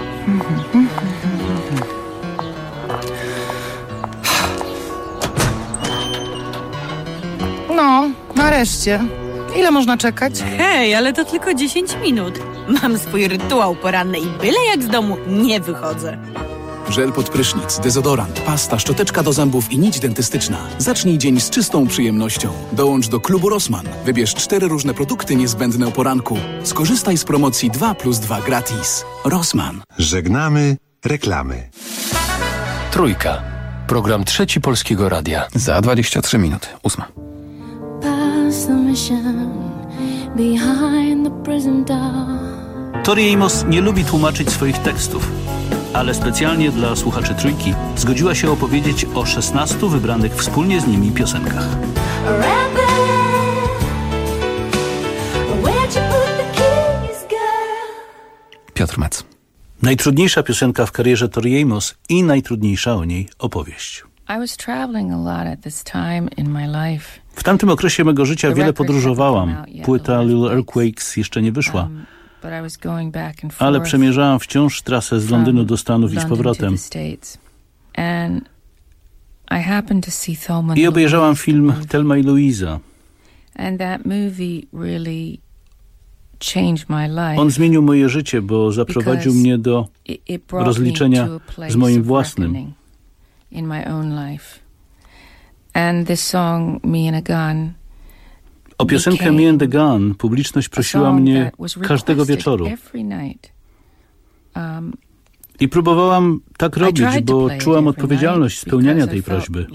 No, nareszcie. Ile można czekać? Hej, ale to tylko 10 minut. Mam swój rytuał poranny i byle jak z domu nie wychodzę. Żel pod prysznic, dezodorant, pasta, szczoteczka do zębów i nić dentystyczna. Zacznij dzień z czystą przyjemnością. Dołącz do klubu Rossmann. Wybierz 4 różne produkty niezbędne o poranku. Skorzystaj z promocji 2+2 gratis. Rossmann. Żegnamy reklamy. Trójka. Program Trzeci Polskiego Radia. Za 23 minuty. 8. Tori Amos nie lubi tłumaczyć swoich tekstów, ale specjalnie dla słuchaczy Trójki zgodziła się opowiedzieć o 16 wybranych wspólnie z nimi piosenkach. Piotr Mec. Najtrudniejsza piosenka w karierze Tori Amos i najtrudniejsza o niej opowieść. W tamtym okresie mego życia wiele podróżowałam. Płyta Little Earthquakes jeszcze nie wyszła, ale przemierzałam wciąż trasę z Londynu do Stanów i z powrotem. I obejrzałam film Thelma i Louisa. On zmienił moje życie, bo zaprowadził mnie do rozliczenia z moim własnym. O piosenkę Me and the Gun publiczność prosiła mnie każdego wieczoru. I próbowałam tak robić, bo czułam odpowiedzialność spełniania tej prośby.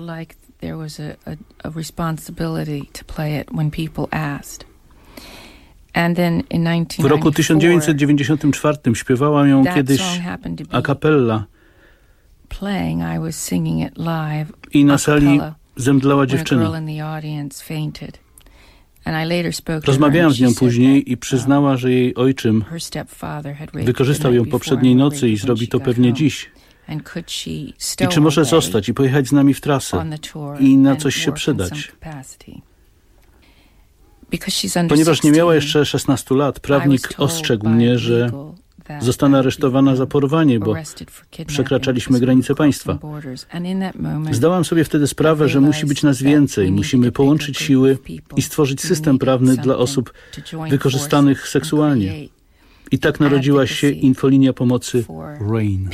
W roku 1994 śpiewałam ją kiedyś a cappella i na sali zemdlała dziewczyna. Rozmawiałam z nią później i przyznała, że jej ojczym wykorzystał ją poprzedniej nocy i zrobi to pewnie dziś. I czy może zostać i pojechać z nami w trasę i na coś się przydać. Ponieważ nie miała jeszcze 16 lat, prawnik ostrzegł mnie, że zostanę aresztowana za porwanie, bo przekraczaliśmy granice państwa. Zdałam sobie wtedy sprawę, że musi być nas więcej, musimy połączyć siły i stworzyć system prawny dla osób wykorzystanych seksualnie. I tak narodziła się infolinia pomocy RAIN.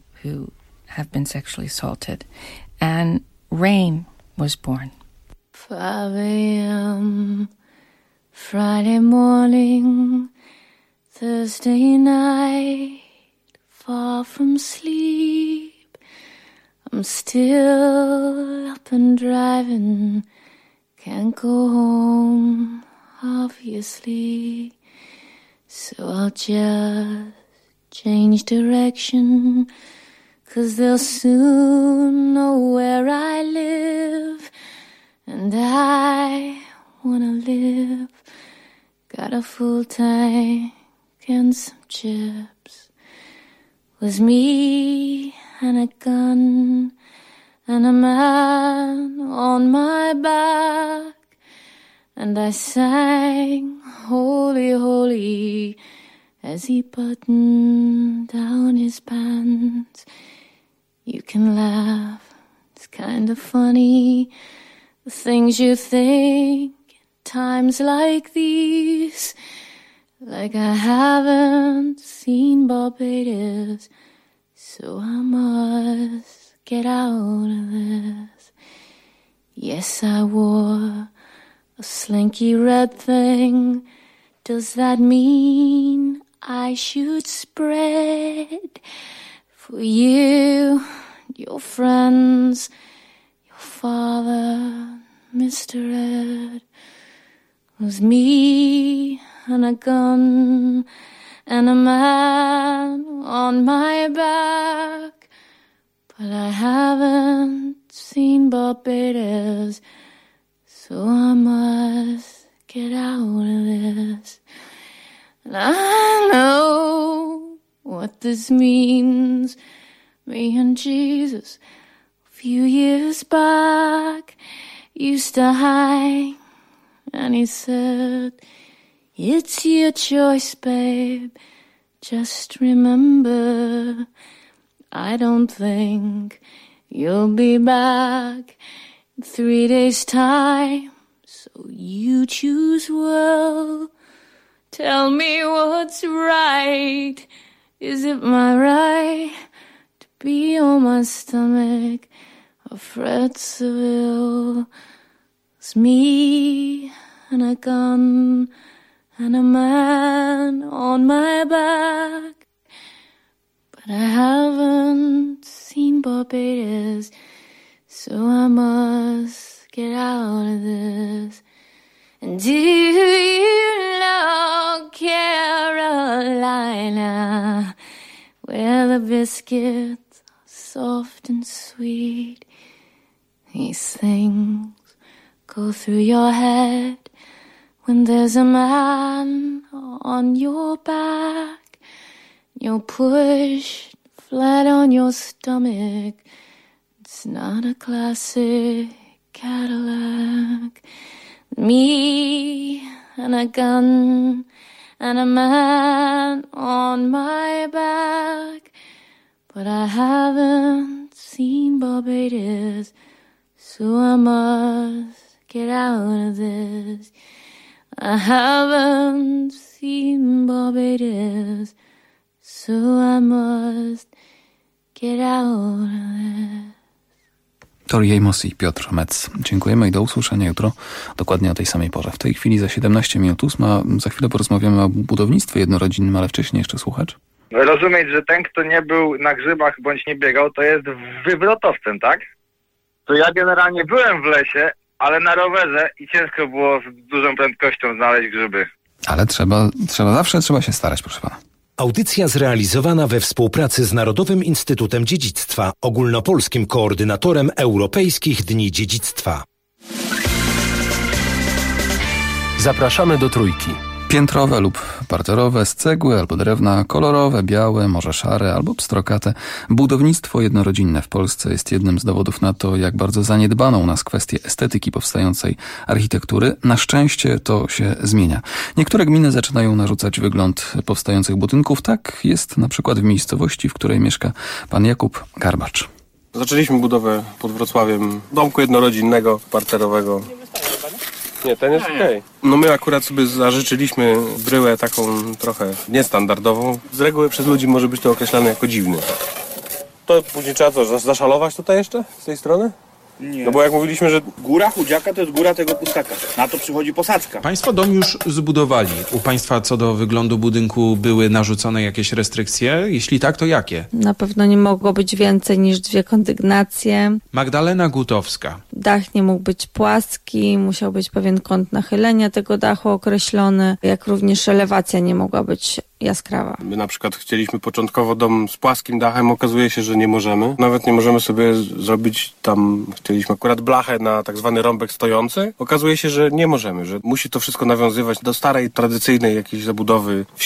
RAIN was born. 5 a.m. Friday morning, Thursday night, far from sleep. I'm still up and driving, can't go home, obviously. So I'll just change direction, 'cause they'll soon know where I live. And I wanna live. Got a full tank and some chips. Was me and a gun and a man on my back. And I sang, holy, holy, as he buttoned down his pants. You can laugh, it's kind of funny, the things you think in times like these. Like I haven't seen Barbados, so I must get out of this. Yes, I wore a slinky red thing. Does that mean I should spread for you, your friends, your father, Mr. Ed? It was me and a gun and a man on my back, but I haven't seen Barbados, so I must get out of this. And I know what this means. Me and Jesus, a few years back, used to hang, and he said, it's your choice, babe. Just remember, I don't think you'll be back in 3 days' time. So you choose well. Tell me what's right. Is it my right to be on my stomach? Or Fred Seville? It's me and a gun and a man on my back, but I haven't seen Barbados, so I must get out of this. And do you know Carolina, where the biscuits are soft and sweet? These things go through your head when there's a man on your back. You're pushed flat on your stomach. It's not a classic Cadillac. Me and a gun and a man on my back, but I haven't seen Barbados, so I must get out of this. I haven't seen Barbados, so I must get out of this. Tori Amos i Piotr Metz. Dziękujemy i do usłyszenia jutro, dokładnie o tej samej porze. W tej chwili za 17 minut 8. Za chwilę porozmawiamy o budownictwie jednorodzinnym, ale wcześniej jeszcze słuchacz. Rozumieć, że ten, kto nie był na grzybach bądź nie biegał, to jest wywrotowcem, tak? To ja generalnie byłem w lesie, ale na rowerze i ciężko było z dużą prędkością znaleźć grzyby. Ale zawsze trzeba się starać, proszę pana. Audycja zrealizowana we współpracy z Narodowym Instytutem Dziedzictwa, ogólnopolskim koordynatorem Europejskich Dni Dziedzictwa. Zapraszamy do Trójki. Piętrowe lub parterowe, z cegły albo drewna, kolorowe, białe, może szare albo pstrokate. Budownictwo jednorodzinne w Polsce jest jednym z dowodów na to, jak bardzo zaniedbano u nas kwestię estetyki powstającej architektury. Na szczęście to się zmienia. Niektóre gminy zaczynają narzucać wygląd powstających budynków. Tak jest na przykład w miejscowości, w której mieszka pan Jakub Garbacz. Zaczęliśmy budowę pod Wrocławiem domku jednorodzinnego, parterowego. Nie, ten jest okej. No my akurat sobie zażyczyliśmy bryłę taką trochę niestandardową. Z reguły przez ludzi może być to określane jako dziwny. To później trzeba co, zaszalować tutaj jeszcze z tej strony? Nie. No bo jak mówiliśmy, że góra chudziaka to jest góra tego pustaka. Na to przychodzi posadzka. Państwo dom już zbudowali. U państwa co do wyglądu budynku były narzucone jakieś restrykcje? Jeśli tak, to jakie? Na pewno nie mogło być więcej niż 2 kondygnacje. Magdalena Gutowska. Dach nie mógł być płaski, musiał być pewien kąt nachylenia tego dachu określony, jak również elewacja nie mogła być jaskrawa. My na przykład chcieliśmy początkowo dom z płaskim dachem, okazuje się, że nie możemy. Nawet nie możemy sobie zrobić tam, chcieliśmy akurat blachę na tak zwany rąbek stojący. Okazuje się, że nie możemy, że musi to wszystko nawiązywać do starej, tradycyjnej jakiejś zabudowy wsi.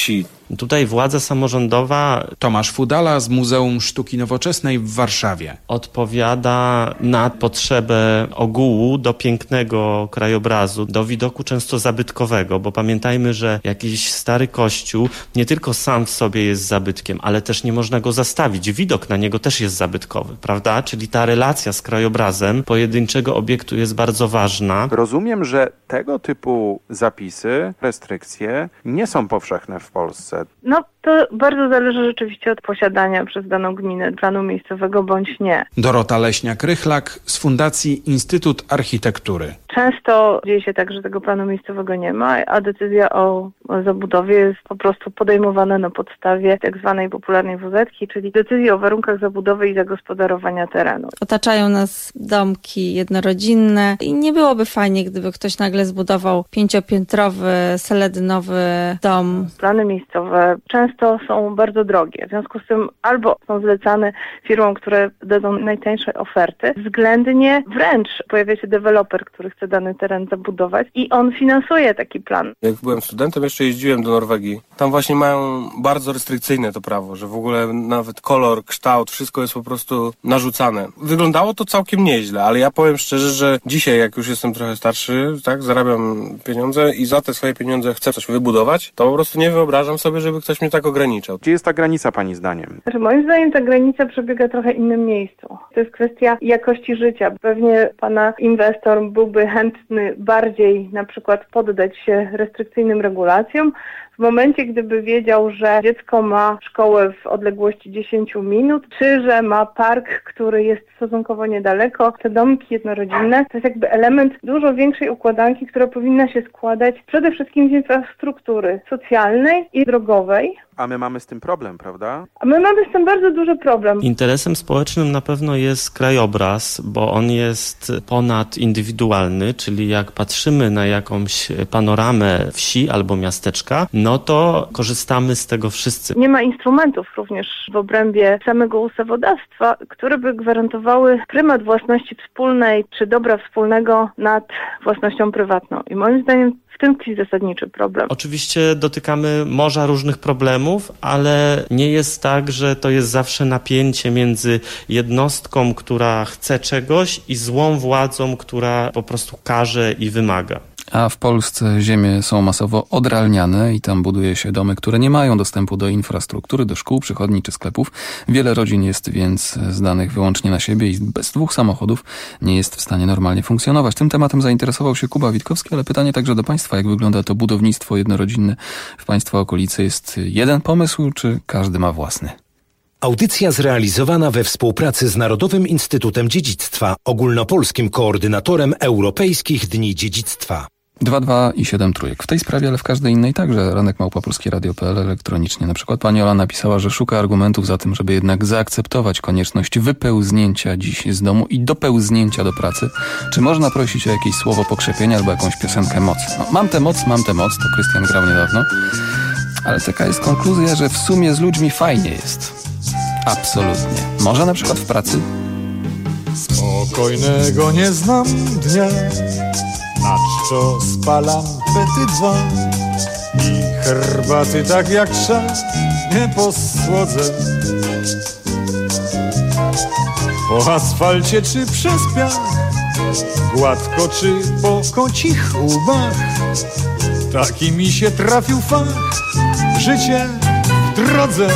Tutaj władza samorządowa... Tomasz Fudala z Muzeum Sztuki Nowoczesnej w Warszawie. Odpowiada na potrzebę ogółu do pięknego krajobrazu, do widoku często zabytkowego, bo pamiętajmy, że jakiś stary kościół nie tylko sam w sobie jest zabytkiem, ale też nie można go zastawić. Widok na niego też jest zabytkowy, prawda? Czyli ta relacja z krajobrazem pojedynczego obiektu jest bardzo ważna. Rozumiem, że tego typu zapisy, restrykcje nie są powszechne w Polsce. No to bardzo zależy rzeczywiście od posiadania przez daną gminę planu miejscowego bądź nie. Dorota Leśniak-Rychlak z Fundacji Instytut Architektury. Często dzieje się tak, że tego planu miejscowego nie ma, a decyzja o zabudowie jest po prostu podejmowana na podstawie tak zwanej popularnej WZ-ki, czyli decyzji o warunkach zabudowy i zagospodarowania terenu. Otaczają nas domki jednorodzinne i nie byłoby fajnie, gdyby ktoś nagle zbudował 5-piętrowy, seledynowy dom. Plany miejscowe często są bardzo drogie, w związku z tym albo są zlecane firmom, które dadzą najtańsze oferty, względnie wręcz pojawia się deweloper, który chce dany teren zabudować i on finansuje taki plan. Jak byłem studentem, jeszcze jeździłem do Norwegii. Tam właśnie mają bardzo restrykcyjne to prawo, że w ogóle nawet kolor, kształt, wszystko jest po prostu narzucane. Wyglądało to całkiem nieźle, ale ja powiem szczerze, że dzisiaj, jak już jestem trochę starszy, tak, zarabiam pieniądze i za te swoje pieniądze chcę coś wybudować, to po prostu nie wyobrażam sobie, żeby ktoś mnie tak ograniczał. Gdzie jest ta granica pani zdaniem? Moim zdaniem ta granica przebiega trochę innym miejscu. To jest kwestia jakości życia. Pewnie pana inwestor byłby chętny bardziej na przykład poddać się restrykcyjnym regulacjom, w momencie, gdyby wiedział, że dziecko ma szkołę w odległości 10 minut, czy że ma park, który jest stosunkowo niedaleko, te domki jednorodzinne, to jest jakby element dużo większej układanki, która powinna się składać przede wszystkim z infrastruktury socjalnej i drogowej. A my mamy z tym problem, prawda? A my mamy z tym bardzo duży problem. Interesem społecznym na pewno jest krajobraz, bo on jest ponadindywidualny, czyli jak patrzymy na jakąś panoramę wsi albo miasteczka, no to korzystamy z tego wszyscy. Nie ma instrumentów również w obrębie samego ustawodawstwa, które by gwarantowały prymat własności wspólnej czy dobra wspólnego nad własnością prywatną. I moim zdaniem w tym tkwi zasadniczy problem. Oczywiście dotykamy morza różnych problemów, ale nie jest tak, że to jest zawsze napięcie między jednostką, która chce czegoś i złą władzą, która po prostu każe i wymaga. A w Polsce ziemie są masowo odralniane i tam buduje się domy, które nie mają dostępu do infrastruktury, do szkół, przychodni czy sklepów. Wiele rodzin jest więc zdanych wyłącznie na siebie i bez 2 samochodów nie jest w stanie normalnie funkcjonować. Tym tematem zainteresował się Kuba Witkowski, ale pytanie także do Państwa, jak wygląda to budownictwo jednorodzinne w Państwa okolicy? Jest jeden pomysł, czy każdy ma własny? Audycja zrealizowana we współpracy z Narodowym Instytutem Dziedzictwa, ogólnopolskim koordynatorem Europejskich Dni Dziedzictwa. 2 i 7 trójek. W tej sprawie, ale w każdej innej także. ranek@polskieradio.pl elektronicznie. Na przykład pani Ola napisała, że szuka argumentów za tym, żeby jednak zaakceptować konieczność wypełznięcia dziś z domu i dopełznięcia do pracy. Czy można prosić o jakieś słowo pokrzepienia albo jakąś piosenkę moc? No, mam tę moc, to Krystian grał niedawno. Ale taka jest konkluzja, że w sumie z ludźmi fajnie jest. Absolutnie. Może na przykład w pracy? Spokojnego nie znam dnia, na czczo spalam pety 2 i herbaty tak jak trzeba nie posłodzę. Po asfalcie czy przez piach, gładko czy po kocich łbach, taki mi się trafił fach, życie w drodze.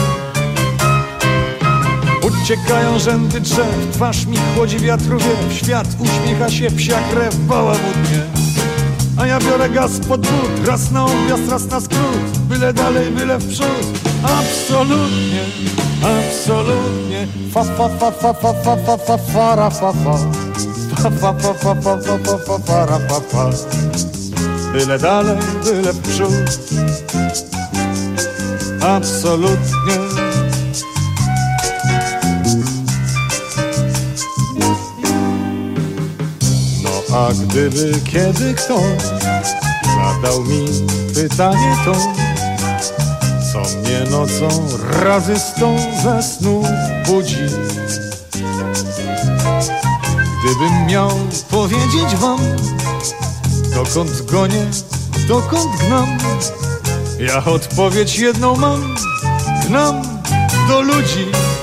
Uciekają rzędy drzew, twarz mi chłodzi wiatru wiew, świat uśmiecha się, psia krew bałamutnie. A ja biorę gaz pod but, raz na objazd, raz na skrót, byle dalej, byle w przód. Absolutnie, absolutnie, fa fa fa fa fa fa fa fa fara fa fa, fa fa fa fa fa fa fa fa fara fa fa, byle dalej, byle w przód. Absolutnie. A gdyby kiedy ktoś zadał mi pytanie to, co mnie nocą razy 100 ze snu budzi, gdybym miał powiedzieć wam, dokąd gonię, dokąd gnam, Ja odpowiedź jedną mam, gnam do ludzi.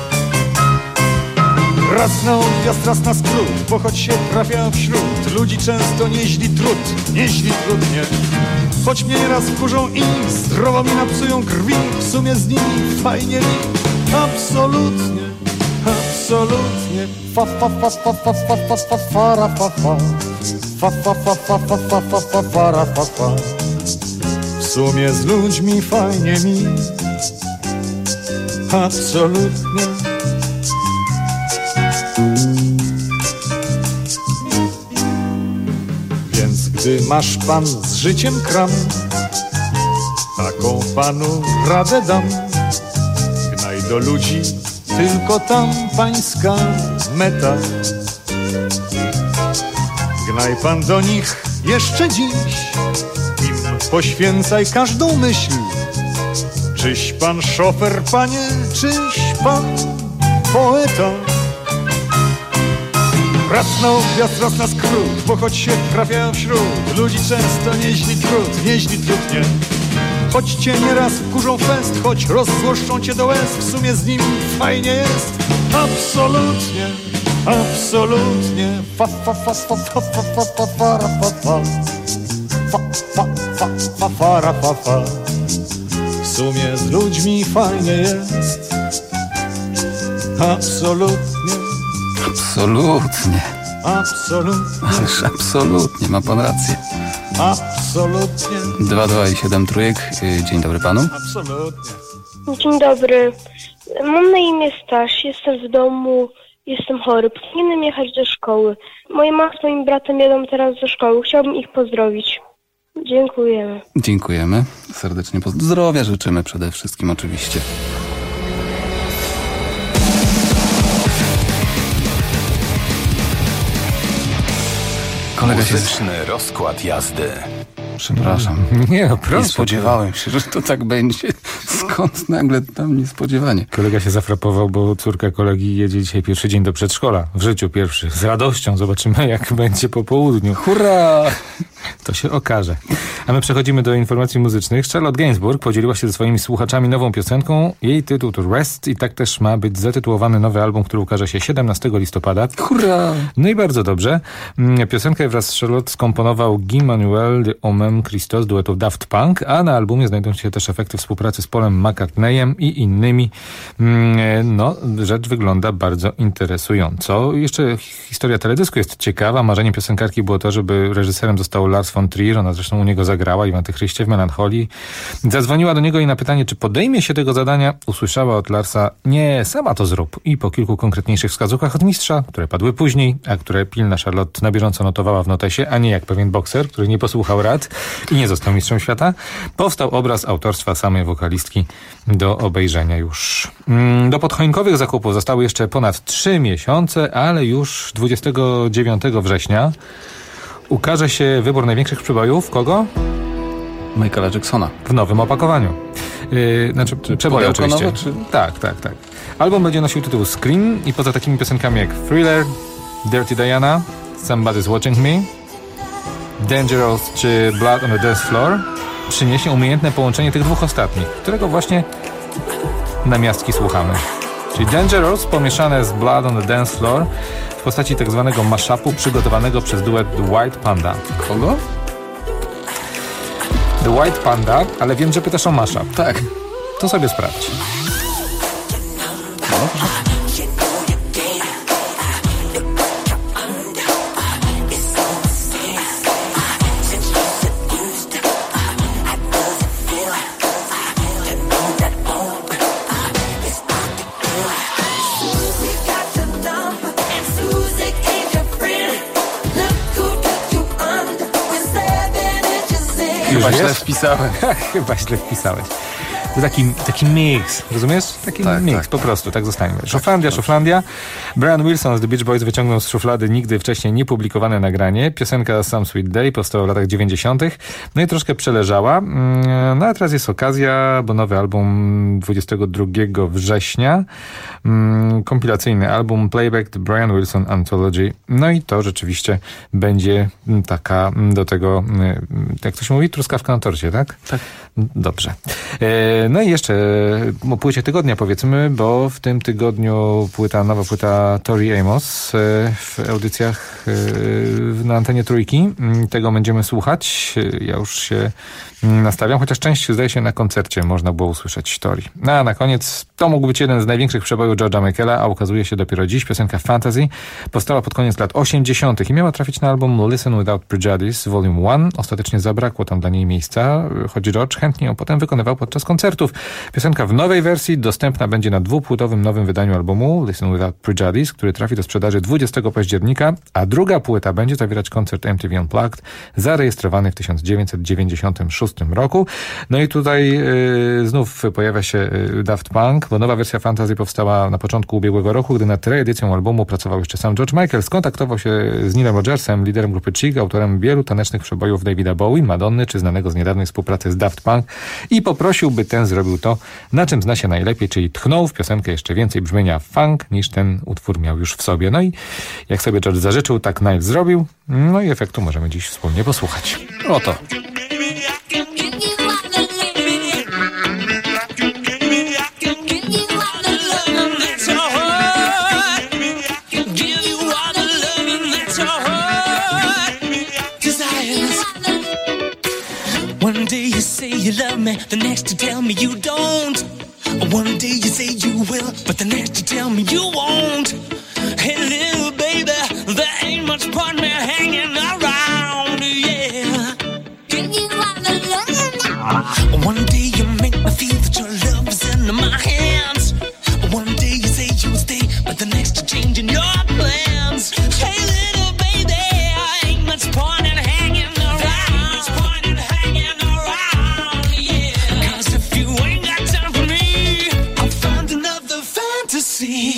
Raz na odjazd, raz na skrót, bo choć się trafiam wśród ludzi często nieźli trud, nie. Choć mnie nieraz wkurzą i zdrowo mi napsują krwi, w sumie z nimi fajnie mi, absolutnie. Fa fa fa fa fa fa fa fa fara fa fa. Fa fa fa fa fa fa fa fa fara fa fa. W sumie z ludźmi fajnie mi, absolutnie. Więc gdy masz pan z życiem kram, taką panu radę dam. Gnaj do ludzi, tylko tam pańska meta. Gnaj pan do nich jeszcze dziś, im poświęcaj każdą myśl. Czyś pan szofer, panie, czyś pan poeta. Raz na odjazd, raz na skrót, bo choć się trafiają wśród ludzi często nieźli trud, nie. Choć cię nieraz wkurzą fest, choć rozzłoszczą cię do łez, w sumie z nimi fajnie jest, absolutnie. Fa fa fa fa fa fa fa fa fara fa fa. Fa fa fa fa fara fa fa. W sumie z ludźmi fajnie jest, absolutnie. Ależ absolutnie, ma pan rację. Absolutnie. 2, 2 i 7 trójek. Dzień dobry panu. Absolutnie. Dzień dobry. Mam na imię Staś, jestem w domu, jestem chory. Powinienem jechać do szkoły. Moja mama z moim bratem jadą teraz do szkoły. Chciałbym ich pozdrowić. Dziękujemy. Dziękujemy. Serdecznie zdrowia życzymy przede wszystkim oczywiście. Muzyczny rozkład jazdy. Przepraszam. Nie, no proszę. Nie spodziewałem się, że to tak będzie. Skąd nagle tam niespodziewanie? Kolega się zafrapował, bo córka kolegi jedzie dzisiaj pierwszy dzień do przedszkola. W życiu pierwszy. Z radością. Zobaczymy, jak będzie po południu. Hurra! To się okaże. A my przechodzimy do informacji muzycznych. Charlotte Gainsbourg podzieliła się ze swoimi słuchaczami nową piosenką. Jej tytuł to Rest i tak też ma być zatytułowany nowy album, który ukaże się 17 listopada. Hurra! No i bardzo dobrze. Piosenkę wraz z Charlotte skomponował Guy Manuel de Homem Christos duetu Daft Punk, a na albumie znajdą się też efekty współpracy z Paulem McCartneyem i innymi. No, rzecz wygląda bardzo interesująco. Jeszcze historia teledysku jest ciekawa. Marzeniem piosenkarki było to, żeby reżyserem został Lars von Trier. Ona zresztą u niego zagrała i w Antychryście, w Melancholii. Zadzwoniła do niego i na pytanie, czy podejmie się tego zadania, usłyszała od Larsa: nie, sama to zrób. I po kilku konkretniejszych wskazówkach od mistrza, które padły później, a które pilna Charlotte na bieżąco notowała w notesie, a nie jak pewien bokser, który nie posłuchał rad i nie został mistrzem świata, powstał obraz autorstwa samej wokalistki do obejrzenia już. Do podchoinkowych zakupów zostały jeszcze ponad 3 miesiące, ale już 29 września ukaże się wybór największych przebojów. Kogo? Michaela Jacksona. W nowym opakowaniu. Znaczy przeboje oczywiście. Nowe, czy... Tak. Album będzie nosił tytuł Scream i poza takimi piosenkami jak Thriller, Dirty Diana, Somebody's Watching Me, Dangerous czy Blood on the Dance Floor przyniesie umiejętne połączenie tych dwóch ostatnich, którego właśnie namiastki słuchamy. Czyli Dangerous pomieszane z Blood on the Dance Floor w postaci tak zwanego mashupu przygotowanego przez duet The White Panda. Kogo? The White Panda, ale wiem, że pytasz o mashup. Tak. To sobie sprawdź. Dobrze. Chyba źle wpisałeś. To taki mix, rozumiesz? Taki mix, po prostu, tak zostańmy. Szuflandia. Brian Wilson z The Beach Boys wyciągnął z szuflady nigdy wcześniej niepublikowane nagranie. Piosenka Some Sweet Day powstała w latach 90. No i troszkę przeleżała. No a teraz jest okazja, bo nowy album 22 września. Kompilacyjny album Playback The Brian Wilson Anthology. No i to rzeczywiście będzie taka do tego, jak to się mówi, truskawka na torcie, tak? Tak. Dobrze. No i jeszcze o płycie tygodnia powiedzmy, bo w tym tygodniu nowa płyta Tori Amos w audycjach na antenie Trójki. Tego będziemy słuchać. Ja już się nastawiam, chociaż część zdaje się na koncercie można było usłyszeć Tori. No a na koniec to mógł być jeden z największych przebojów George'a Michaela, a ukazuje się dopiero dziś. Piosenka Fantasy powstała pod koniec lat 80. i miała trafić na album Listen Without Prejudice Volume 1. Ostatecznie zabrakło tam dla niej miejsca, choć George chętnie ją potem wykonywał podczas koncertów. Piosenka w nowej wersji dostępna będzie na dwupłytowym nowym wydaniu albumu Listen Without Prejudice, który trafi do sprzedaży 20 października, a druga płyta będzie zawierać koncert MTV Unplugged zarejestrowany w 1996 roku. No i tutaj znów pojawia się Daft Punk, bo nowa wersja Fantasy powstała na początku ubiegłego roku, gdy nad reedycją albumu pracował jeszcze sam George Michael. Skontaktował się z Neilem Rodgersem, liderem grupy Chic, autorem wielu tanecznych przebojów Davida Bowie, Madonny czy znanego z niedawnej współpracy z Daft Punk i poprosił, by ten zrobił to, na czym zna się najlepiej, czyli tchnął w piosenkę jeszcze więcej brzmienia funk niż ten utwór miał już w sobie. No i jak sobie George zażyczył, tak Nile zrobił. No i efektu możemy dziś wspólnie posłuchać. Oto. One day you say you love me, the next you tell me you don't. One day you say you will, but the next you tell me you won't. Hey little baby, there ain't much point me hanging around, yeah. Give you all the love now. One day you make me feel that your love is in my hands. One day you say you'll stay, but the next you're changing your plans. Hey little baby, ain't much point in hanging around. Much point in hanging around, yeah. 'Cause if you ain't got time for me, I'll find another fantasy.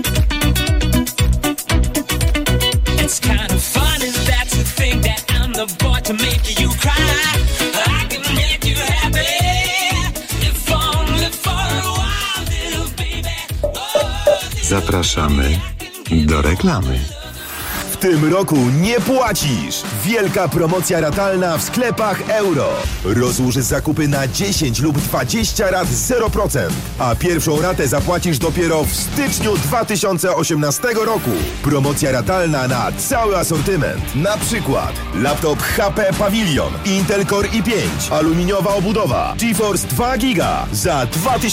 It's kind of funny that you think that I'm the boy to make you cry. I can make you happy, if only for a while, little baby. Zapraszamy do reklamy. W tym roku nie płacisz! Wielka promocja ratalna w sklepach Euro. Rozłóż zakupy na 10 lub 20 rat 0%, a pierwszą ratę zapłacisz dopiero w styczniu 2018 roku. Promocja ratalna na cały asortyment. Na przykład laptop HP Pavilion, Intel Core i5, aluminiowa obudowa, GeForce 2 GB za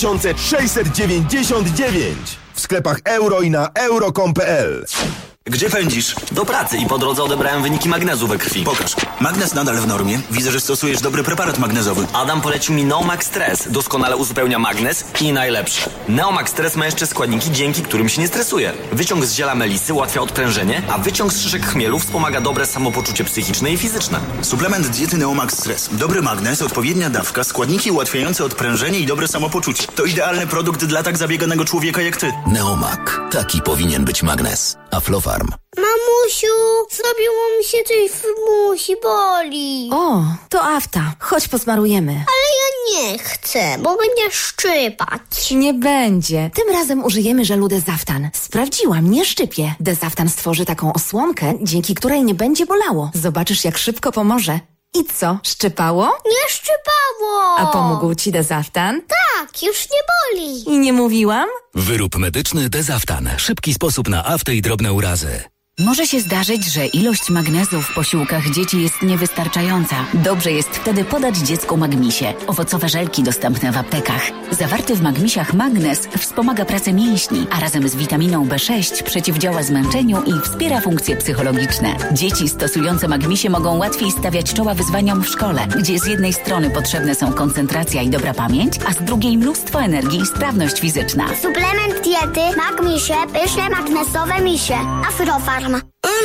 2699 w sklepach Euro i na euro.com.pl. Gdzie pędzisz? Do pracy i po drodze odebrałem wyniki magnezu we krwi. Pokaż. Magnez nadal w normie. Widzę, że stosujesz dobry preparat magnezowy. Adam polecił mi Neomax Stress. Doskonale uzupełnia magnez i najlepsze. Neomax Stress ma jeszcze składniki, dzięki którym się nie stresuje. Wyciąg z ziela melisy ułatwia odprężenie, a wyciąg z szyszek chmielu wspomaga dobre samopoczucie psychiczne i fizyczne. Suplement diety Neomax Stress. Dobry magnez, odpowiednia dawka, składniki ułatwiające odprężenie i dobre samopoczucie. To idealny produkt dla tak zabieganego człowieka jak ty. Neomak. Taki powinien być magnez. Aflofarm. Mamusiu, zrobiło mi się coś w musi, boli. O, to afta. Chodź posmarujemy. Ale ja nie chcę, bo będzie szczypać. Nie będzie. Tym razem użyjemy żelu Dezaftan. Sprawdziłam, nie szczypie. Dezaftan stworzy taką osłonkę, dzięki której nie będzie bolało. Zobaczysz, jak szybko pomoże. I co, szczypało? Nie szczypało. A pomógł ci Dezaftan? Tak, już nie boli. I nie mówiłam? Wyrób medyczny Dezaftan. Szybki sposób na aftę i drobne urazy. Może się zdarzyć, że ilość magnezu w posiłkach dzieci jest niewystarczająca. Dobrze jest wtedy podać dziecku Magmisie. Owocowe żelki dostępne w aptekach. Zawarty w Magmisiach magnez wspomaga pracę mięśni, a razem z witaminą B6 przeciwdziała zmęczeniu i wspiera funkcje psychologiczne. Dzieci stosujące Magmisie mogą łatwiej stawiać czoła wyzwaniom w szkole, gdzie z jednej strony potrzebne są koncentracja i dobra pamięć, a z drugiej mnóstwo energii i sprawność fizyczna. Suplement diety Magmisie, pyszne magnesowe misie. Aflofarm. Ale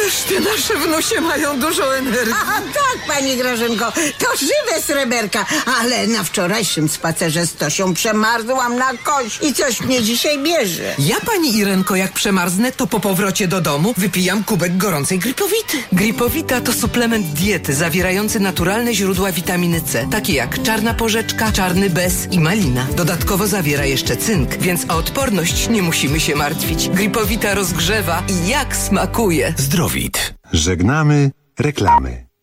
Wreszcie nasze wnusie mają dużo energii. A tak, pani Grażynko, to żywe sreberka, ale na wczorajszym spacerze z Tosią przemarzłam na kość i coś mnie dzisiaj bierze. Ja, pani Irenko, jak przemarznę, to po powrocie do domu wypijam kubek gorącej Gripowity. Gripowita to suplement diety zawierający naturalne źródła witaminy C, takie jak czarna porzeczka, czarny bez i malina. Dodatkowo zawiera jeszcze cynk, więc o odporność nie musimy się martwić. Gripowita rozgrzewa i jak smakuje. Zdrowit. Żegnamy reklamy.